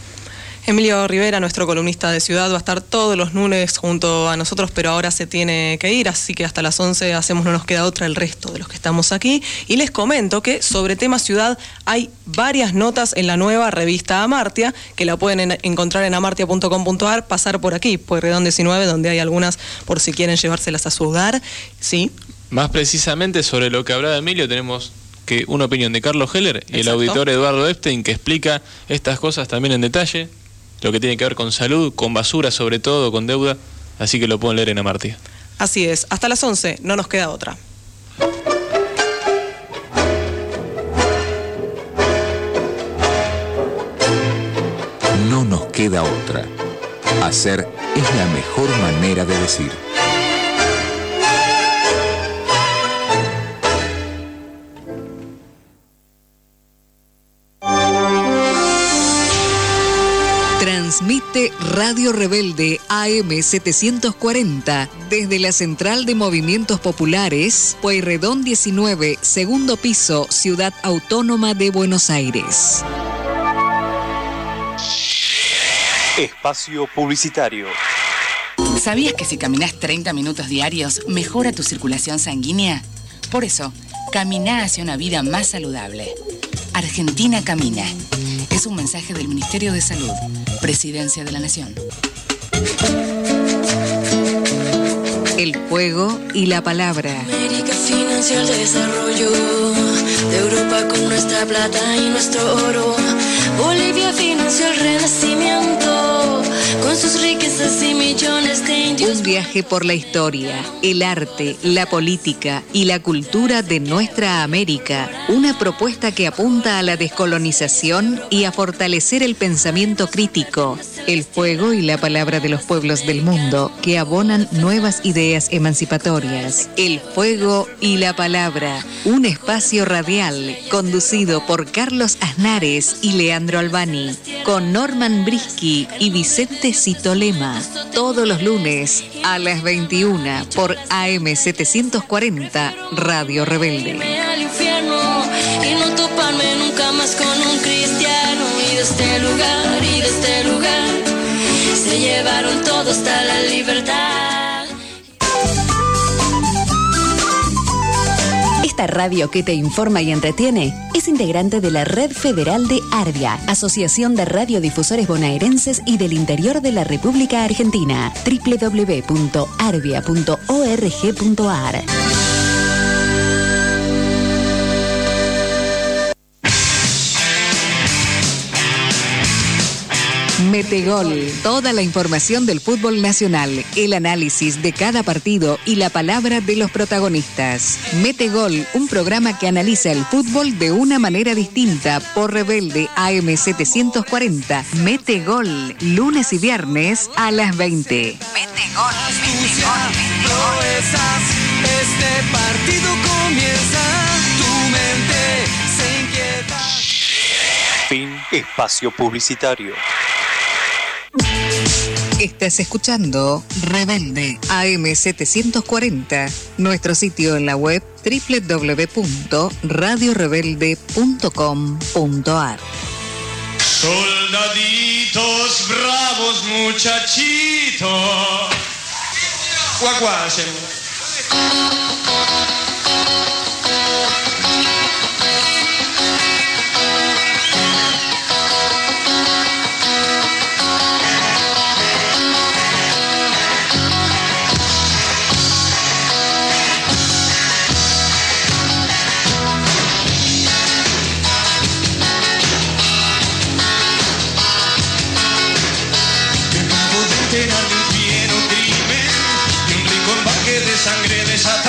Emilio Rivera, nuestro columnista de Ciudad, va a estar todos los lunes junto a nosotros, pero ahora se tiene que ir, así que hasta las once hacemos No Nos Queda Otra el resto de los que estamos aquí. Y les comento que sobre tema ciudad hay varias notas en la nueva revista Amartya, que la pueden en, encontrar en amartya punto com punto ar, pasar por aquí, Pueyrredón diecinueve, donde hay algunas por si quieren llevárselas a su hogar. ¿Sí? Más precisamente sobre lo que hablaba Emilio, tenemos que una opinión de Carlos Heller y el auditor Eduardo Epstein, que explica estas cosas también en detalle, lo que tiene que ver con salud, con basura sobre todo, con deuda, así que lo pueden leer en Amartya. Así es, hasta las once, no nos queda otra. No nos queda otra. Hacer es la mejor manera de decir. Transmite Radio Rebelde A M setecientos cuarenta desde la Central de Movimientos Populares, Pueyrredón diecinueve, segundo piso, Ciudad Autónoma de Buenos Aires. Espacio publicitario. ¿Sabías que si caminas treinta minutos diarios mejora tu circulación sanguínea? Por eso, camina hacia una vida más saludable. Argentina camina. Es un mensaje del Ministerio de Salud, Presidencia de la Nación. El fuego y la palabra. América financió el desarrollo de Europa con nuestra plata y nuestro oro. Bolivia financió el renacimiento con sus riquezas y millones de indios. Un viaje por la historia, el arte, la política y la cultura de nuestra América. Una propuesta que apunta a la descolonización y a fortalecer el pensamiento crítico. El fuego y la palabra de los pueblos del mundo que abonan nuevas ideas emancipatorias. El fuego y la palabra, un espacio radial conducido por Carlos Aznares y Leandro Albani, con Norman Brisky y Vicente Citolema, todos los lunes a las veintiuna por A M setecientos cuarenta Radio Rebelde. Al infierno y no toparme nunca más con un cristiano. Y de este lugar, y de este lugar, se llevaron todo hasta la libertad. Esta radio que te informa y entretiene es integrante de la Red Federal de Arvia, Asociación de Radiodifusores Bonaerenses y del Interior de la República Argentina. doble u doble u doble u punto arvia punto org punto ar. Metegol, toda la información del fútbol nacional, el análisis de cada partido y la palabra de los protagonistas. Metegol, un programa que analiza el fútbol de una manera distinta por Rebelde A M setecientos cuarenta. Metegol, lunes y viernes a las veinte. Metegol, Metegol, Metegol. Este partido comienza, tu mente se inquieta. Fin espacio publicitario. Estás escuchando Rebelde A M setecientos cuarenta, nuestro sitio en la web doble u doble u doble u punto radio rebelde punto com punto ar. Soldaditos bravos, muchachitos. Guaguasen. Sangre de Satán.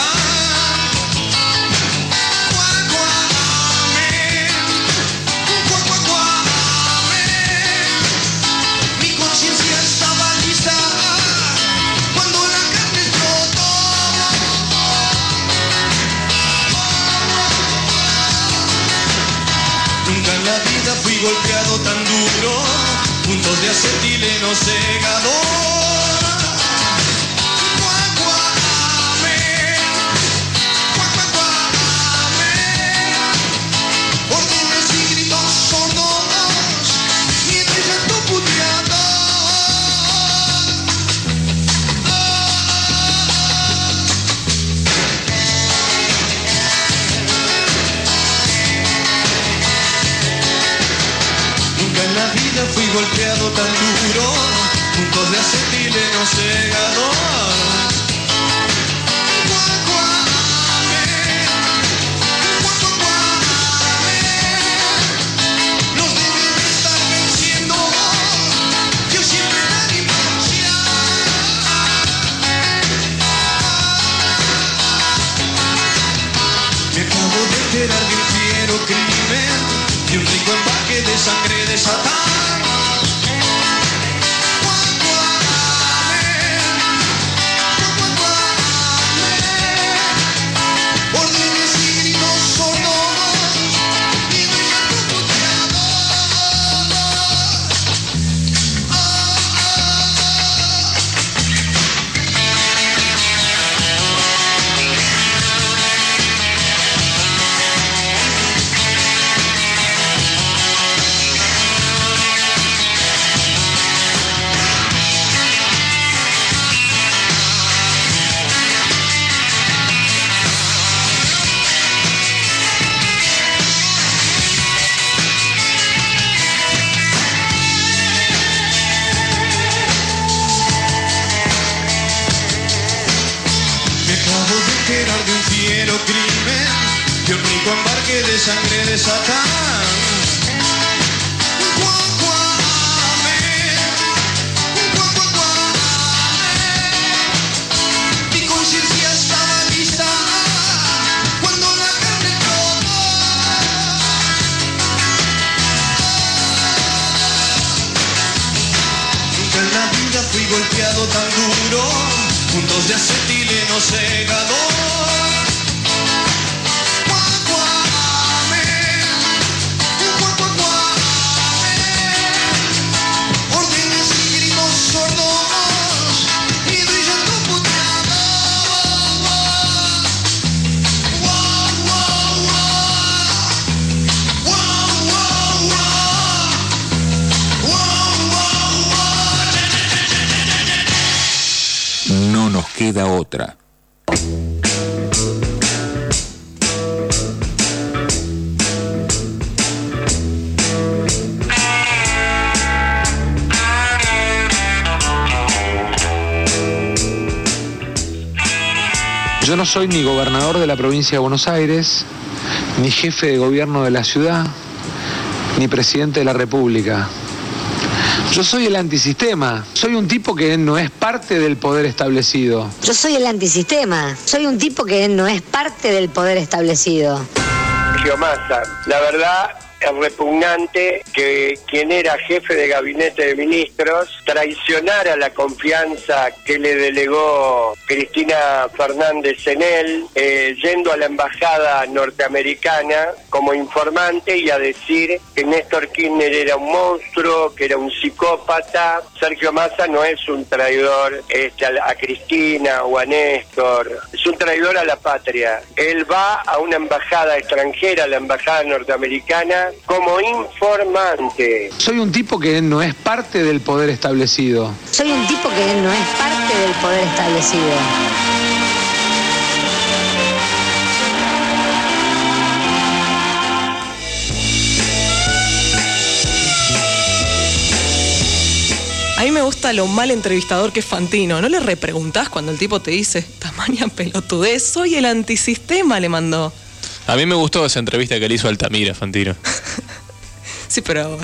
Mi conciencia estaba lista cuando la carne explotó. Nunca en la vida fui golpeado tan duro, puntos de acetileno cegador. Fui golpeado tan duro, puntos de acetileno cegador. Nos deben estar venciendo, yo siempre la distancia. Me acabo de enterar de un fiero crimen, de un rico empaque de sangre de Satán. De sangre de Satán. Mi conciencia estaba lista cuando la carne explotó. Nunca en la vida fui golpeado tan duro, puntos de acetileno cegador. No nos queda otra. no soy ni gobernador de la provincia de Buenos Aires, ni jefe de gobierno de la ciudad, ni presidente de la República. Yo soy el antisistema, soy un tipo que no es parte del poder establecido. Yo soy el antisistema, soy un tipo que no es parte del poder establecido. Sergio Massa, la verdad es repugnante que quien era jefe de gabinete de ministros traicionara la confianza que le delegó Cristina Fernández en él, eh, yendo a la embajada norteamericana como informante y a decir que Néstor Kirchner era un monstruo, que era un psicópata. Sergio Massa no es un traidor este, a, a Cristina o a Néstor, es un traidor a la patria. Él va a una embajada extranjera, la embajada norteamericana, como informante. Soy un tipo que no es parte del poder establecido. Soy un tipo que no es parte del poder establecido. A mí me gusta lo mal entrevistador que es Fantino. ¿No le repreguntás cuando el tipo te dice tamaña pelotudez? Soy el antisistema, le mandó. A mí me gustó esa entrevista que le hizo Altamira, Fantino. Sí, pero...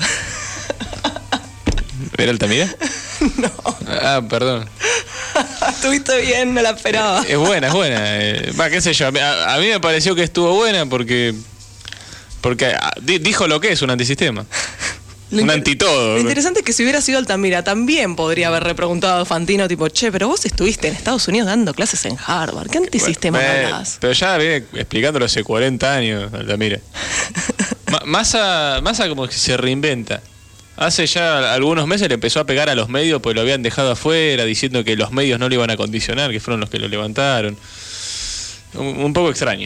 ¿Era Altamira? No. Ah, perdón. Estuviste bien, no la esperaba. Es buena, es buena. Eh, Va, qué sé yo. A, a mí me pareció que estuvo buena porque... Porque ah, di- dijo lo que es un antisistema. Un antitodo. Lo interesante es que si hubiera sido Altamira, también podría haber repreguntado a Fantino, tipo, che, pero vos estuviste en Estados Unidos dando clases en Harvard. ¿Qué antisistema Bueno, eh, hablas? Pero ya viene explicándolo hace cuarenta años, Altamira. Ma- Massa, Massa como que se reinventa. Hace ya algunos meses le empezó a pegar a los medios porque lo habían dejado afuera, diciendo que los medios no lo iban a condicionar, que fueron los que lo levantaron. Un, un poco extraño.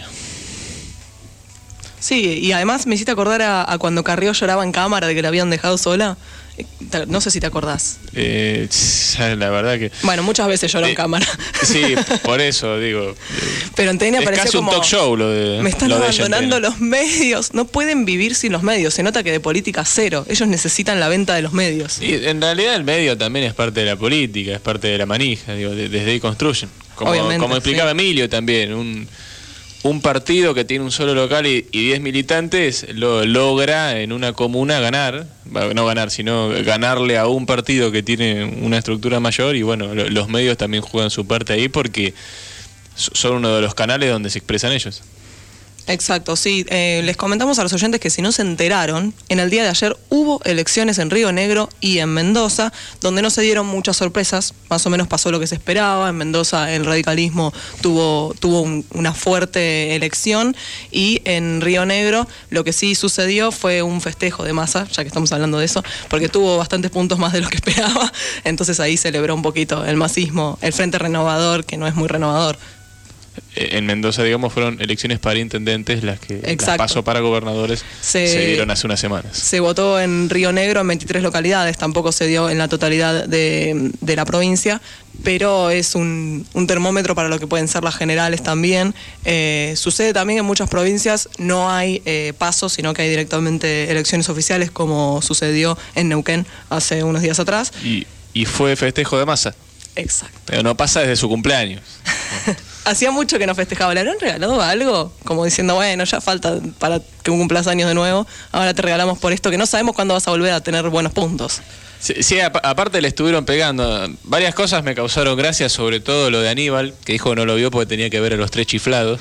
Sí, y además me hiciste acordar a, a cuando Carrió lloraba en cámara de que la habían dejado sola. No sé si te acordás. Eh, la verdad que... Bueno, muchas veces lloró eh, en cámara. Sí, por eso digo. Pero en T N es apareció casi como... un talk show lo de Me están lo de ella en abandonando T N. los medios. No pueden vivir sin los medios. Se nota que de política cero. Ellos necesitan la venta de los medios. Y en realidad el medio también es parte de la política, es parte de la manija, digo, de- desde ahí construyen. Como, Obviamente, como explicaba sí. Emilio también, un, un partido que tiene un solo local y y diez militantes lo logra en una comuna ganar, va, no ganar, sino ganarle a un partido que tiene una estructura mayor y bueno, lo- los medios también juegan su parte ahí porque so- son uno de los canales donde se expresan ellos. Exacto, sí. Eh, les comentamos a los oyentes que si no se enteraron, en el día de ayer hubo elecciones en Río Negro y en Mendoza, donde no se dieron muchas sorpresas, más o menos pasó lo que se esperaba. En Mendoza el radicalismo tuvo, tuvo un- una fuerte elección y en Río Negro lo que sí sucedió fue un festejo de Massa, ya que estamos hablando de eso, porque tuvo bastantes puntos más de lo que esperaba, entonces ahí celebró un poquito el masismo, el Frente Renovador, que no es muy renovador. Eh, En Mendoza, digamos, fueron elecciones para intendentes las que las Exacto. paso para gobernadores Se- se dieron hace unas semanas. Se votó en Río Negro en veintitrés localidades, tampoco se dio en la totalidad de, de la provincia, pero es un, un termómetro para lo que pueden ser las generales también. Eh, sucede también que en muchas provincias no hay eh, pasos, sino que hay directamente elecciones oficiales, como sucedió en Neuquén hace unos días atrás. Y, y fue festejo de Massa. Exacto. Pero no pasa desde su cumpleaños. Hacía mucho que no festejaba. ¿Le habrán regalado algo? Como diciendo, bueno, ya falta para que cumplas años de nuevo. Ahora te regalamos por esto, que no sabemos cuándo vas a volver a tener buenos puntos. Sí, sí, ap- aparte le estuvieron pegando. Varias cosas me causaron gracia, sobre todo lo de Aníbal, que dijo que no lo vio porque tenía que ver a los tres chiflados,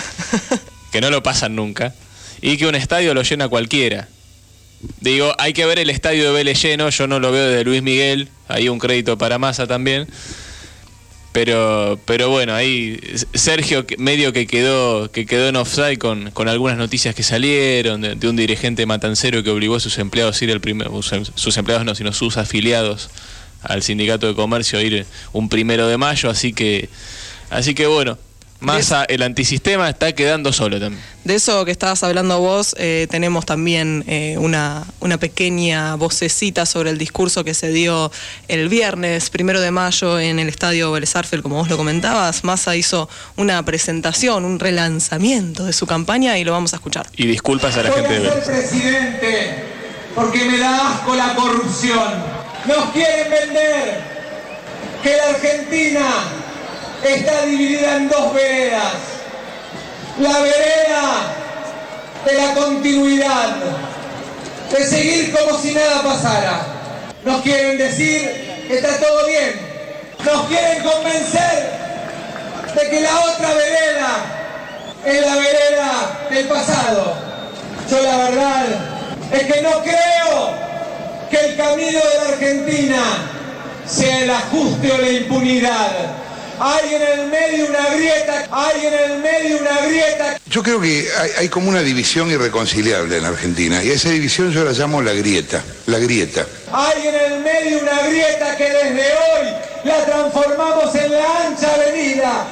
que no lo pasan nunca, y que un estadio lo llena cualquiera. Digo, hay que ver el estadio de Vélez lleno, yo no lo veo desde Luis Miguel, ahí un crédito para Massa también. Pero, pero bueno, ahí Sergio que- medio que quedó, que quedó en offside con, con algunas noticias que salieron de, de un dirigente matancero que obligó a sus empleados a ir el primer, sus empleados no, sino sus afiliados al sindicato de comercio a ir un primero de mayo, así que, así que bueno, Massa, el antisistema está quedando solo también. De eso que estabas hablando vos, eh, tenemos también eh, una, una pequeña vocecita sobre el discurso que se dio el viernes, primero de mayo, en el estadio Vélez Sarsfield, como vos lo comentabas. Massa hizo una presentación, un relanzamiento de su campaña y lo vamos a escuchar. Y disculpas a la gente de Voy a Vélez. ser presidente porque me da asco la corrupción. Nos quieren vender que la Argentina está dividida en dos veredas. La vereda de la continuidad, de seguir como si nada pasara. Nos quieren decir que está todo bien. Nos quieren convencer de que la otra vereda es la vereda del pasado. Yo la verdad es que no creo que el camino de la Argentina sea el ajuste o la impunidad. Hay en el medio una grieta, hay en el medio una grieta. Yo creo que hay, hay como una división irreconciliable en Argentina, y a esa división yo la llamo la grieta, la grieta. Hay en el medio una grieta que desde hoy la transformamos en la ancha avenida.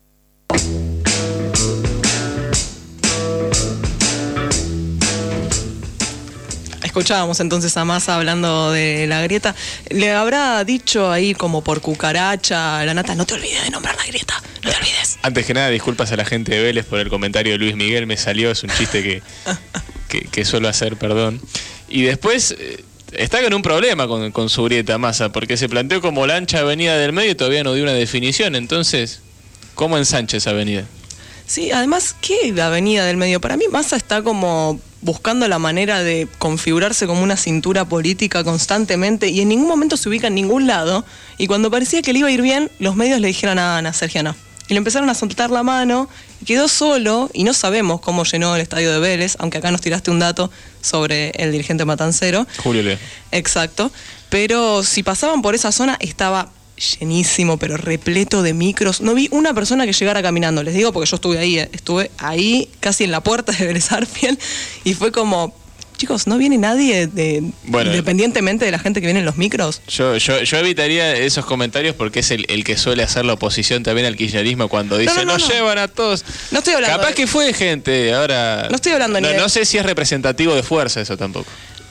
Escuchábamos entonces a Massa hablando de la grieta. Le habrá dicho ahí como por cucaracha a la Nata, no te olvides de nombrar la grieta, no te olvides. Antes que nada, disculpas a la gente de Vélez por el comentario de Luis Miguel, me salió, es un chiste que, que, que suelo hacer, perdón. Y después eh, está con un problema con, con su grieta, Massa, porque se planteó como la ancha avenida del medio y todavía no dio una definición. Entonces, ¿cómo ensancha esa avenida? Sí, además, ¿qué avenida del medio? Para mí Massa está como buscando la manera de configurarse como una cintura política constantemente y en ningún momento se ubica en ningún lado, y cuando parecía que le iba a ir bien, los medios le dijeron a Ana, Sergio, no. Y le empezaron a soltar la mano, y quedó solo, y no sabemos cómo llenó el estadio de Vélez, aunque acá nos tiraste un dato sobre el dirigente matancero. Julio Leo. Exacto. Pero si pasaban por esa zona, estaba llenísimo, pero repleto de micros. No vi una persona que llegara caminando, les digo porque yo estuve ahí, estuve ahí casi en la puerta de Vélez Sarsfield y fue como, chicos, ¿no viene nadie de, bueno, independientemente de la gente que viene en los micros? Yo, yo, yo evitaría esos comentarios porque es el, el que suele hacer la oposición también al kirchnerismo cuando dice, no, no, no, nos no. llevan a todos. No estoy hablando Capaz de... que fue gente, ahora... No estoy hablando no, ni de... No sé si es representativo de fuerza eso tampoco.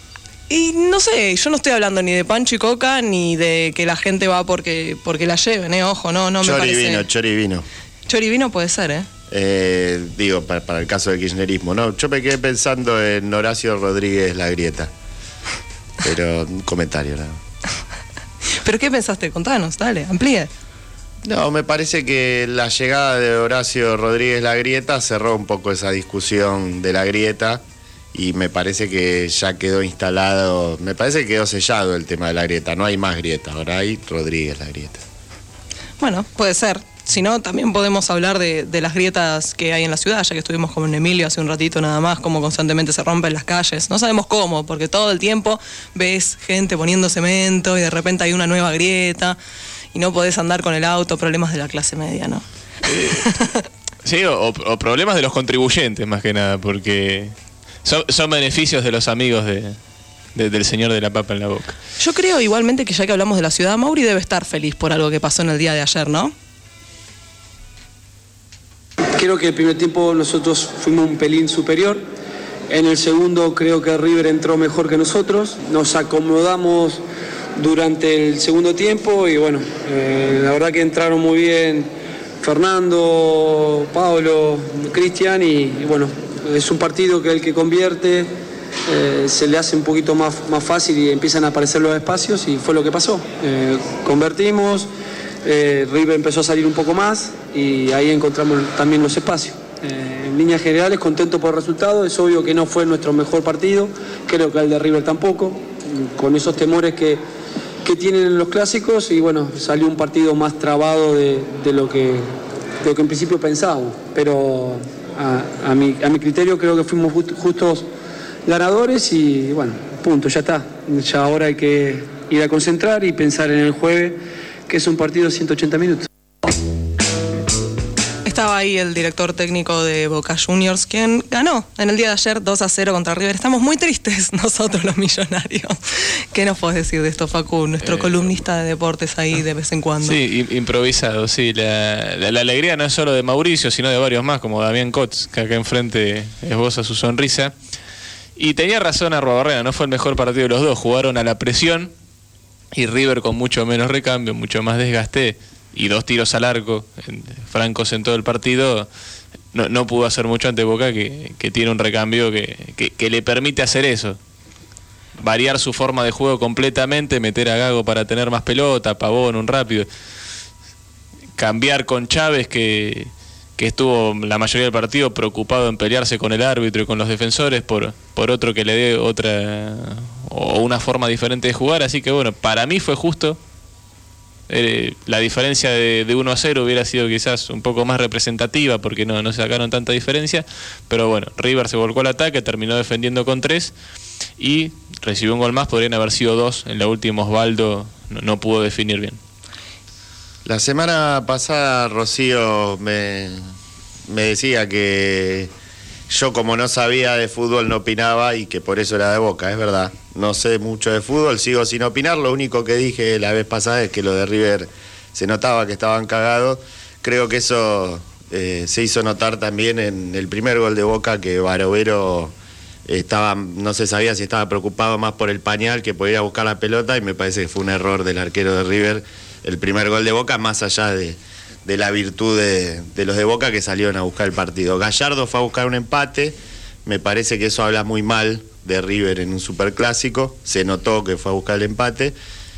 Y no sé, yo no estoy hablando ni de Pancho y Coca, ni de que la gente va porque porque la lleven, eh, ojo, no, no me parece. Chorivino, Chorivino. Chorivino puede ser, ¿eh? eh digo, para, para el caso del kirchnerismo, ¿no? Yo me quedé pensando en Horacio Rodríguez La Grieta. Pero un comentario, ¿no? ¿Pero qué pensaste? Contanos, dale, amplíe. No, me parece que la llegada de Horacio Rodríguez La Grieta cerró un poco esa discusión de la grieta. Y me parece que ya quedó instalado, me parece que quedó sellado el tema de la grieta. No hay más grieta, ahora hay Rodríguez La Grieta. Bueno, puede ser. Si no, también podemos hablar de, de las grietas que hay en la ciudad, ya que estuvimos como en Emilio hace un ratito nada más, cómo constantemente se rompen las calles. No sabemos cómo, porque todo el tiempo ves gente poniendo cemento y de repente hay una nueva grieta y no podés andar con el auto, problemas de la clase media, ¿no? Eh, sí, o, o problemas de los contribuyentes más que nada, porque... Son, son beneficios de los amigos de, de, del señor de la papa en la boca. Yo creo igualmente que ya que hablamos de la ciudad, Mauri debe estar feliz por algo que pasó en el día de ayer, ¿no? Creo que el primer tiempo nosotros fuimos un pelín superior. En el segundo creo que River entró mejor que nosotros. Nos acomodamos durante el segundo tiempo y bueno, eh, la verdad que entraron muy bien Fernando, Pablo, Cristian y, y bueno, es un partido que el que convierte eh, se le hace un poquito más, más fácil y empiezan a aparecer los espacios y fue lo que pasó. Eh, convertimos, eh, River empezó a salir un poco más y ahí encontramos también los espacios. Eh, en líneas generales, contento por el resultado, es obvio que no fue nuestro mejor partido, creo que el de River tampoco, con esos temores que, que tienen en los clásicos y bueno, salió un partido más trabado de, de, lo, que, de lo que en principio pensábamos, pero... A, a, mi, a mi criterio creo que fuimos just, justos ganadores y bueno, punto, ya está. Ya ahora hay que ir a concentrar y pensar en el jueves, que es un partido de ciento ochenta minutos. Estaba ahí el director técnico de Boca Juniors, quien ganó en el día de ayer dos a cero contra River. Estamos muy tristes nosotros los millonarios. ¿Qué nos podés decir de esto, Facu? Nuestro eh, columnista de deportes ahí de vez en cuando. Sí, improvisado, sí. La, la, la alegría no es solo de Mauricio, sino de varios más, como Damián Cotz, que acá enfrente esboza su sonrisa. Y tenía razón Arruabarrena, no fue el mejor partido de los dos. Jugaron a la presión y River con mucho menos recambio, mucho más desgaste y dos tiros al arco, en, francos en todo el partido, no, no pudo hacer mucho ante Boca, que, que tiene un recambio que, que, que le permite hacer eso. Variar su forma de juego completamente, meter a Gago para tener más pelota, Pavón un rápido. cambiar con Chávez, que, que estuvo la mayoría del partido preocupado en pelearse con el árbitro y con los defensores, por, por otro que le dé otra o una forma diferente de jugar. Así que bueno, para mí fue justo. Eh, la diferencia de, de uno a cero hubiera sido quizás un poco más representativa, porque no, no sacaron tanta diferencia, pero bueno, River se volcó al ataque, terminó defendiendo con tres y recibió un gol más, podrían haber sido dos. En la última Osvaldo no, no pudo definir bien. La semana pasada Rocío me, me decía que yo, como no sabía de fútbol, no opinaba y que por eso era de Boca. Es verdad, no sé mucho de fútbol, sigo sin opinar. Lo único que dije la vez pasada es que lo de River se notaba que estaban cagados. Creo que eso eh, se hizo notar también en el primer gol de Boca, que Barovero estaba, no se sabía si estaba preocupado más por el pañal que por ir a buscar la pelota, y me parece que fue un error del arquero de River el primer gol de Boca, más allá de, de la virtud de, de los de Boca, que salieron a buscar el partido. Gallardo fue a buscar un empate, me parece que eso habla muy mal de River en un superclásico, se notó que fue a buscar el empate,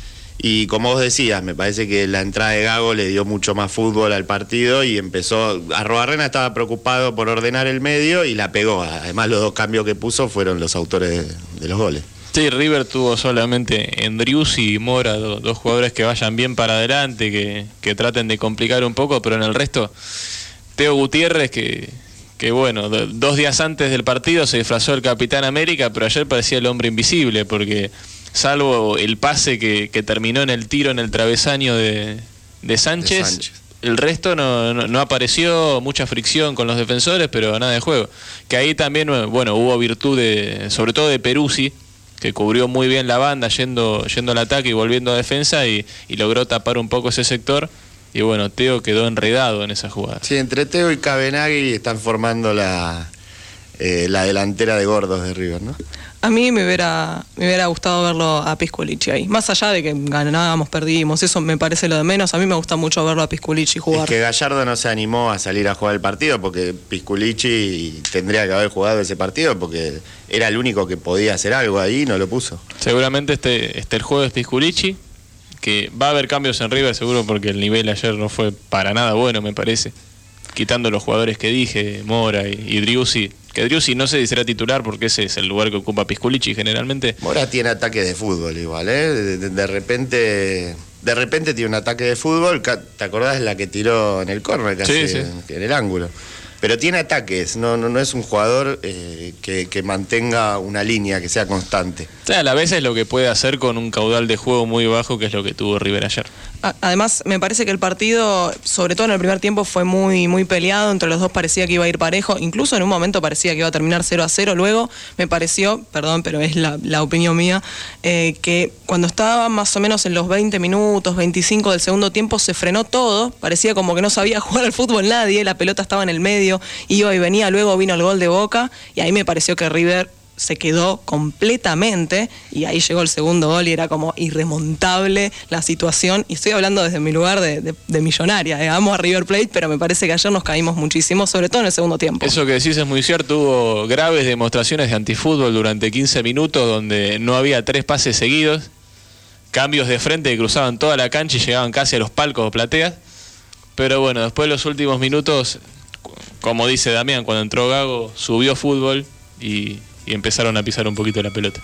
y como vos decías, me parece que la entrada de Gago le dio mucho más fútbol al partido y empezó. Arruabarrena estaba preocupado por ordenar el medio y la pegó. Además, los dos cambios que puso fueron los autores de, de los goles. Sí, River tuvo solamente Endriussi y Mora, do, dos jugadores que vayan bien para adelante, que, que traten de complicar un poco, pero en el resto, Teo Gutiérrez, que, que bueno, do, dos días antes del partido se disfrazó el Capitán América, pero ayer parecía el hombre invisible, porque salvo el pase que, que terminó en el tiro en el travesaño de, de, Sánchez, de Sánchez, el resto no, no, no apareció. Mucha fricción con los defensores, pero nada de juego. Que ahí también, bueno, hubo virtud de, sobre todo de Peruzzi, que cubrió muy bien la banda yendo, yendo al ataque y volviendo a defensa, y, y logró tapar un poco ese sector. Y bueno, Teo quedó enredado en esa jugada. Sí, entre Teo y Cabenagui están formando la, eh, la delantera de gordos de River, ¿no? A mí me hubiera, me hubiera gustado verlo a Pisculichi ahí. Más allá de que ganábamos, perdimos, eso me parece lo de menos. A mí me gusta mucho verlo a Pisculichi jugar. Es que Gallardo no se animó a salir a jugar el partido, porque Pisculichi tendría que haber jugado ese partido, porque era el único que podía hacer algo ahí y no lo puso. Seguramente este, este el juego es Pisculichi, que va a haber cambios en River seguro, porque el nivel ayer no fue para nada bueno, me parece. Quitando los jugadores que dije, Mora y, y Driussi. Que Driussi no sé si será titular, porque ese es el lugar que ocupa Pisculichi generalmente. Mora tiene ataque de fútbol igual, ¿eh? De, de, de repente de repente tiene un ataque de fútbol. ¿Te acordás la que tiró en el córner casi, sí, sí. En, en el ángulo? Pero tiene ataques, no, no, no es un jugador eh, que, que mantenga una línea, que sea constante. O sea, a la vez es lo que puede hacer con un caudal de juego muy bajo, que es lo que tuvo River ayer. Además, me parece que el partido, sobre todo en el primer tiempo, fue muy, muy peleado. Entre los dos parecía que iba a ir parejo. Incluso en un momento parecía que iba a terminar cero a cero. Luego me pareció, perdón, pero es la, la opinión mía, eh, que cuando estaba más o menos en los veinte minutos, veinticinco del segundo tiempo, se frenó todo. Parecía como que no sabía jugar al fútbol nadie. La pelota estaba en el medio, iba y venía. Luego vino el gol de Boca y ahí me pareció que River se quedó completamente, y ahí llegó el segundo gol y era como irremontable la situación. Y estoy hablando desde mi lugar de, de, de millonaria, eh. Amo a River Plate, pero me parece que ayer nos caímos muchísimo, sobre todo en el segundo tiempo. Eso que decís es muy cierto. Hubo graves demostraciones de antifútbol durante quince minutos, donde no había tres pases seguidos, cambios de frente que cruzaban toda la cancha y llegaban casi a los palcos o plateas. Pero bueno, después de los últimos minutos, como dice Damián, cuando entró Gago, subió fútbol y y empezaron a pisar un poquito la pelota.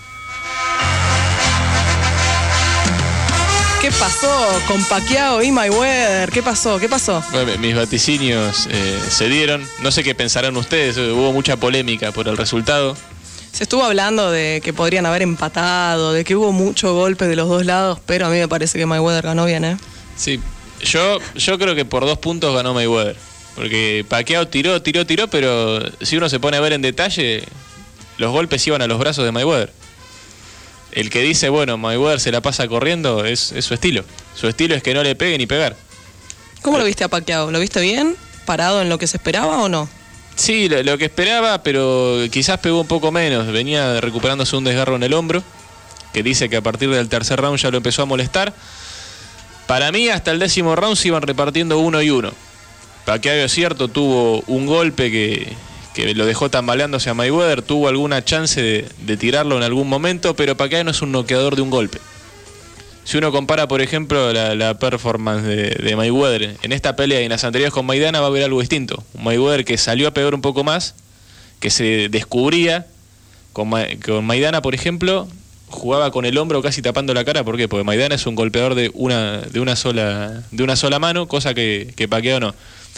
¿Qué pasó con Pacquiao y Mayweather? ¿Qué pasó? ¿Qué pasó? Bueno, mis vaticinios eh, se dieron. No sé qué pensarán ustedes. Hubo mucha polémica por el resultado. Se estuvo hablando de que podrían haber empatado, de que hubo mucho golpe de los dos lados, pero a mí me parece que Mayweather ganó bien, ¿eh? Sí, yo, yo creo que por dos puntos ganó Mayweather. Porque Pacquiao tiró, tiró, tiró, pero si uno se pone a ver en detalle, los golpes iban a los brazos de Mayweather. El que dice, bueno, Mayweather se la pasa corriendo, es, es su estilo. Su estilo es que no le pegue ni pegar. ¿Cómo lo viste a Pacquiao? ¿Lo viste bien? ¿Parado en lo que se esperaba o no? Sí, lo, lo que esperaba, pero quizás pegó un poco menos. Venía recuperándose un desgarro en el hombro, que dice que a partir del tercer round ya lo empezó a molestar. Para mí, hasta el décimo round se iban repartiendo uno y uno. Pacquiao, es cierto, tuvo un golpe que... que lo dejó tambaleándose a Mayweather, tuvo alguna chance de, de tirarlo en algún momento, pero Pacquiao no es un noqueador de un golpe. si uno compara, por ejemplo, la, la performance de, de Mayweather en esta pelea y en las anteriores con Maidana, va a haber algo distinto. Un Mayweather que salió a pegar un poco más, que se descubría. Con, Ma, con Maidana, por ejemplo, jugaba con el hombro casi tapando la cara. ¿Por qué? Porque Maidana es un golpeador de una, de una, sola, de una sola mano, cosa que, que Pacquiao no.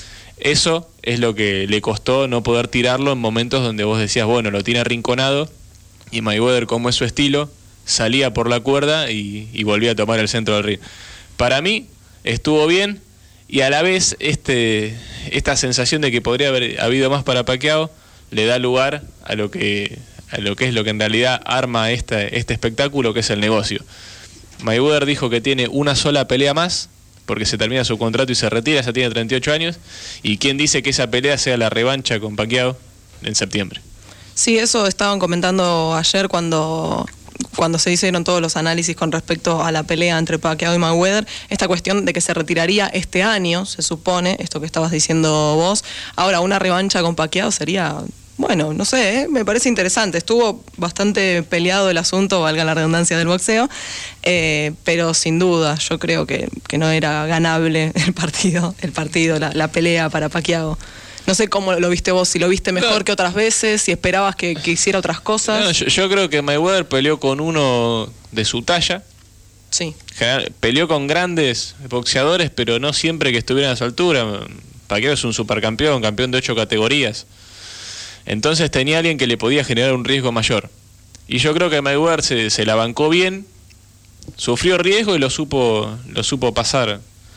Eso es lo que le costó no poder tirarlo en momentos donde vos decías, bueno, lo tiene arrinconado, y Mayweather, como es su estilo, salía por la cuerda y, y volvía a tomar el centro del ring. Para mí estuvo bien, y a la vez este, esta sensación de que podría haber habido más para Pacquiao le da lugar a lo que, a lo que es lo que en realidad arma esta, este espectáculo, que es el negocio. Mayweather dijo que tiene una sola pelea más, porque se termina su contrato y se retira, ya tiene treinta y ocho años, y quién dice que esa pelea sea la revancha con Pacquiao en septiembre. Sí, eso estaban comentando ayer cuando, cuando se hicieron todos los análisis con respecto a la pelea entre Pacquiao y Mayweather, esta cuestión de que se retiraría este año, se supone, esto que estabas diciendo vos. Ahora, una revancha con Pacquiao sería, bueno, no sé, ¿eh? Me parece interesante. Estuvo bastante peleado el asunto, valga la redundancia del boxeo, eh, pero sin duda yo creo que, que no era ganable el partido, el partido, la, la pelea para Pacquiao. No sé cómo lo viste vos, si lo viste mejor no. que otras veces, si esperabas que, que hiciera otras cosas. No, yo, yo creo que Mayweather peleó con uno de su talla. Sí. General, peleó con grandes boxeadores, pero no siempre que estuvieran a su altura. Pacquiao es un supercampeón, campeón de ocho categorías. Entonces tenía alguien que le podía generar un riesgo mayor. Y yo creo que Mayweather se, se la bancó bien, sufrió riesgo y lo supo, lo supo pasar.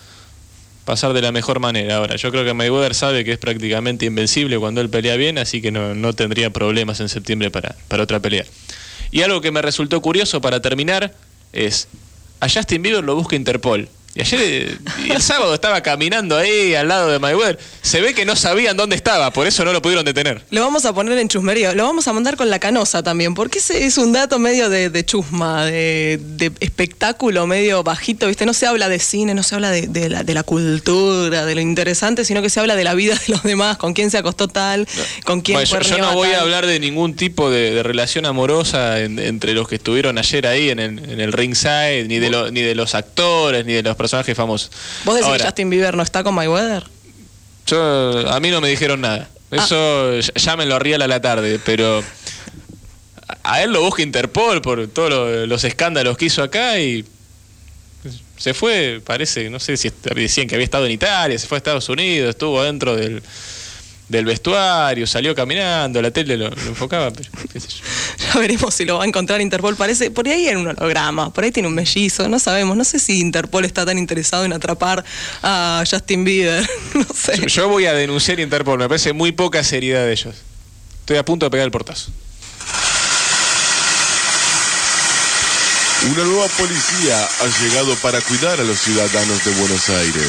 pasar de la mejor manera. Ahora, yo creo que Mayweather sabe que es prácticamente invencible cuando él pelea bien, así que no, no tendría problemas en septiembre para, para otra pelea. Y algo que me resultó curioso para terminar es, a Justin Bieber lo busca Interpol. Y ayer, y el sábado estaba caminando ahí al lado de Mayweather. Se ve que no sabían dónde estaba, por eso no lo pudieron detener. Lo vamos a poner en chusmerío. Lo vamos a mandar con la canosa también, porque ese es un dato medio de, de chusma, de, de espectáculo medio bajito, ¿viste? No se habla de cine, no se habla de, de, la, de la cultura, de lo interesante, sino que se habla de la vida de los demás, con quién se acostó tal, no. con quién bueno, yo, yo no voy tal. a hablar de ningún tipo de, de relación amorosa en, entre los que estuvieron ayer ahí en el, en el ringside, ni de, lo, ni de los actores, ni de los personajes famosos. ¿Vos decís que Justin Bieber no está con Mayweather? Yo, a mí no me dijeron nada. Eso ah. ya me lo ríe a la tarde, pero a él lo busca Interpol por todos lo, los escándalos que hizo acá y se fue, parece, no sé si decían que había estado en Italia, se fue a Estados Unidos, estuvo dentro del, del vestuario, salió caminando, la tele lo, lo enfocaba, pero qué sé yo. Ya veremos si lo va a encontrar Interpol. Parece, por ahí hay un holograma, por ahí tiene un mellizo, no sabemos. No sé si Interpol está tan interesado en atrapar a Justin Bieber. No sé. Yo, yo voy a denunciar a Interpol, me parece muy poca seriedad de ellos. Estoy a punto de pegar el portazo. Una nueva policía ha llegado para cuidar a los ciudadanos de Buenos Aires.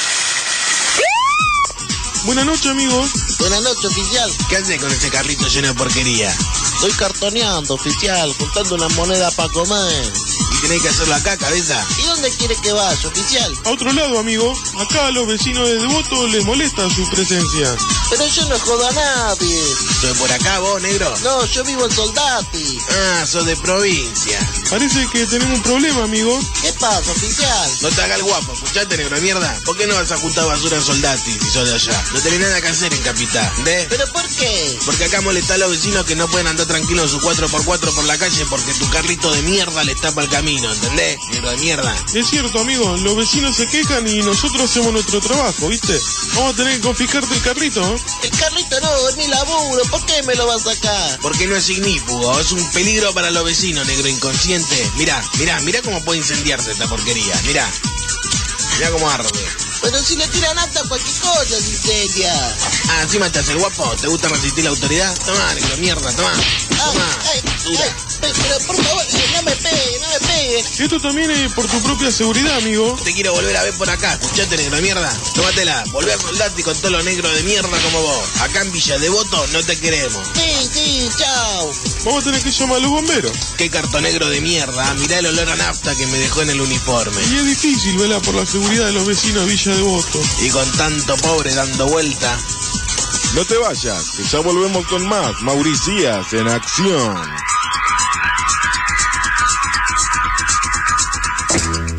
Buenas noches, amigos. Buenas noches, oficial. ¿Qué hace con ese carrito lleno de porquería? Estoy cartoneando, oficial, juntando una moneda para comer. ¿Y tenés que hacerlo acá, cabeza? ¿Y dónde quiere que vaya, oficial? A otro lado, amigo. Acá a los vecinos de Devoto les molesta su presencia. Pero yo no jodo a nadie. ¿Sos por acá vos, negro? No, yo vivo en Soldati. Ah, sos de provincia. Parece que tenemos un problema, amigo. ¿Qué pasa, oficial? No te hagas el guapo, escuchate, negro de mierda. ¿Por qué no vas a juntar basura en Soldati si sos de allá? No tenés nada que hacer en Capital, ¿entendés? ¿Pero por qué? Porque acá molesta a los vecinos que no pueden andar tranquilos en su cuatro por cuatro por la calle porque tu carrito de mierda les tapa el camino, ¿entendés? Negro de mierda. Es cierto, amigo, los vecinos se quejan y nosotros hacemos nuestro trabajo, ¿viste? Vamos a tener que confiscarte el carrito, ¿eh? El carrito no, es mi laburo, ¿por qué me lo vas a sacar? Porque no es ignífugo, es un peligro para los vecinos, negro inconsciente. Mirá, mirá, mirá cómo puede incendiarse esta porquería, mirá. Mirá cómo arde. Pero si le tiran hasta cualquier cosa, se incendia. Ah, encima estás el guapo, ¿te gusta resistir la autoridad? Tomá, negro, mierda, tomá. Tomá, ay, ay, ay, pero por favor, no me pegue, no me pegue. Esto también es por tu propia seguridad, amigo. Te quiero volver a ver por acá, escuchate, negro de mierda. Tómatela, volvé a Soldati con todos los negros de mierda como vos. Acá en Villa Devoto no te queremos. Sí, sí, chao. Vamos a tener que llamar a los bomberos. Qué cartón negro de mierda, mirá el olor a nafta que me dejó en el uniforme. Y es difícil velar por la seguridad de los vecinos de Villa Devoto. Y con tanto pobre dando vuelta. No te vayas, que ya volvemos con más Mauricías en acción.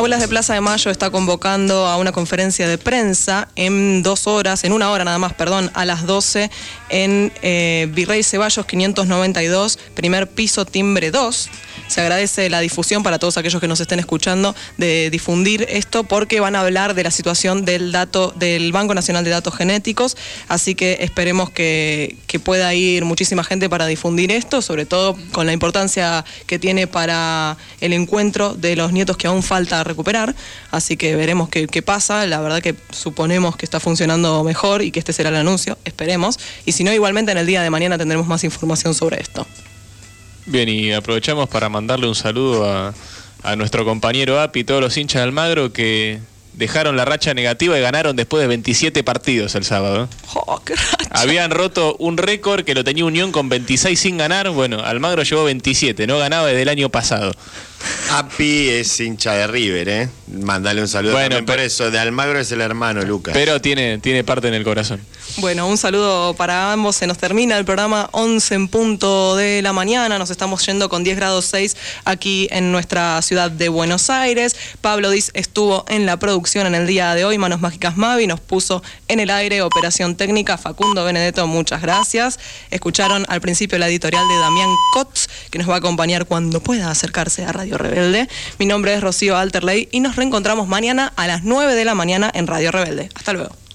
Abuelas de Plaza de Mayo está convocando a una conferencia de prensa en dos horas, en una hora nada más, perdón, a las doce en eh, Virrey Ceballos quinientos noventa y dos, primer piso, timbre dos. Se agradece la difusión para todos aquellos que nos estén escuchando de difundir esto, porque van a hablar de la situación del dato del Banco Nacional de Datos Genéticos, así que esperemos que, que pueda ir muchísima gente para difundir esto, sobre todo con la importancia que tiene para el encuentro de los nietos que aún falta recuperar, así que veremos qué, qué pasa. La verdad que suponemos que está funcionando mejor y que este será el anuncio, esperemos, y si no, igualmente en el día de mañana tendremos más información sobre esto. Bien, y aprovechamos para mandarle un saludo a, a nuestro compañero Api y todos los hinchas de Almagro que dejaron la racha negativa y ganaron después de veintisiete partidos el sábado. Oh, qué racha. Habían roto un récord que lo tenía Unión con veintiséis sin ganar. Bueno, Almagro llevó veintisiete, no ganaba desde el año pasado. Api es hincha de River, ¿eh? Mandale un saludo. Bueno, también por eso, de Almagro es el hermano Lucas. Pero tiene, tiene parte en el corazón. Bueno, un saludo para ambos. Se nos termina el programa once en punto de la mañana. Nos estamos yendo con diez grados seis aquí en nuestra ciudad de Buenos Aires. Pablo Diz estuvo en la producción en el día de hoy. Manos Mágicas Mavi nos puso en el aire. Operación técnica Facundo Benedetto, muchas gracias. Escucharon al principio la editorial de Damián Kotz, que nos va a acompañar cuando pueda acercarse a Radio Rebelde. Mi nombre es Rocío Alterley y nos reencontramos mañana a las nueve de la mañana en Radio Rebelde. Hasta luego.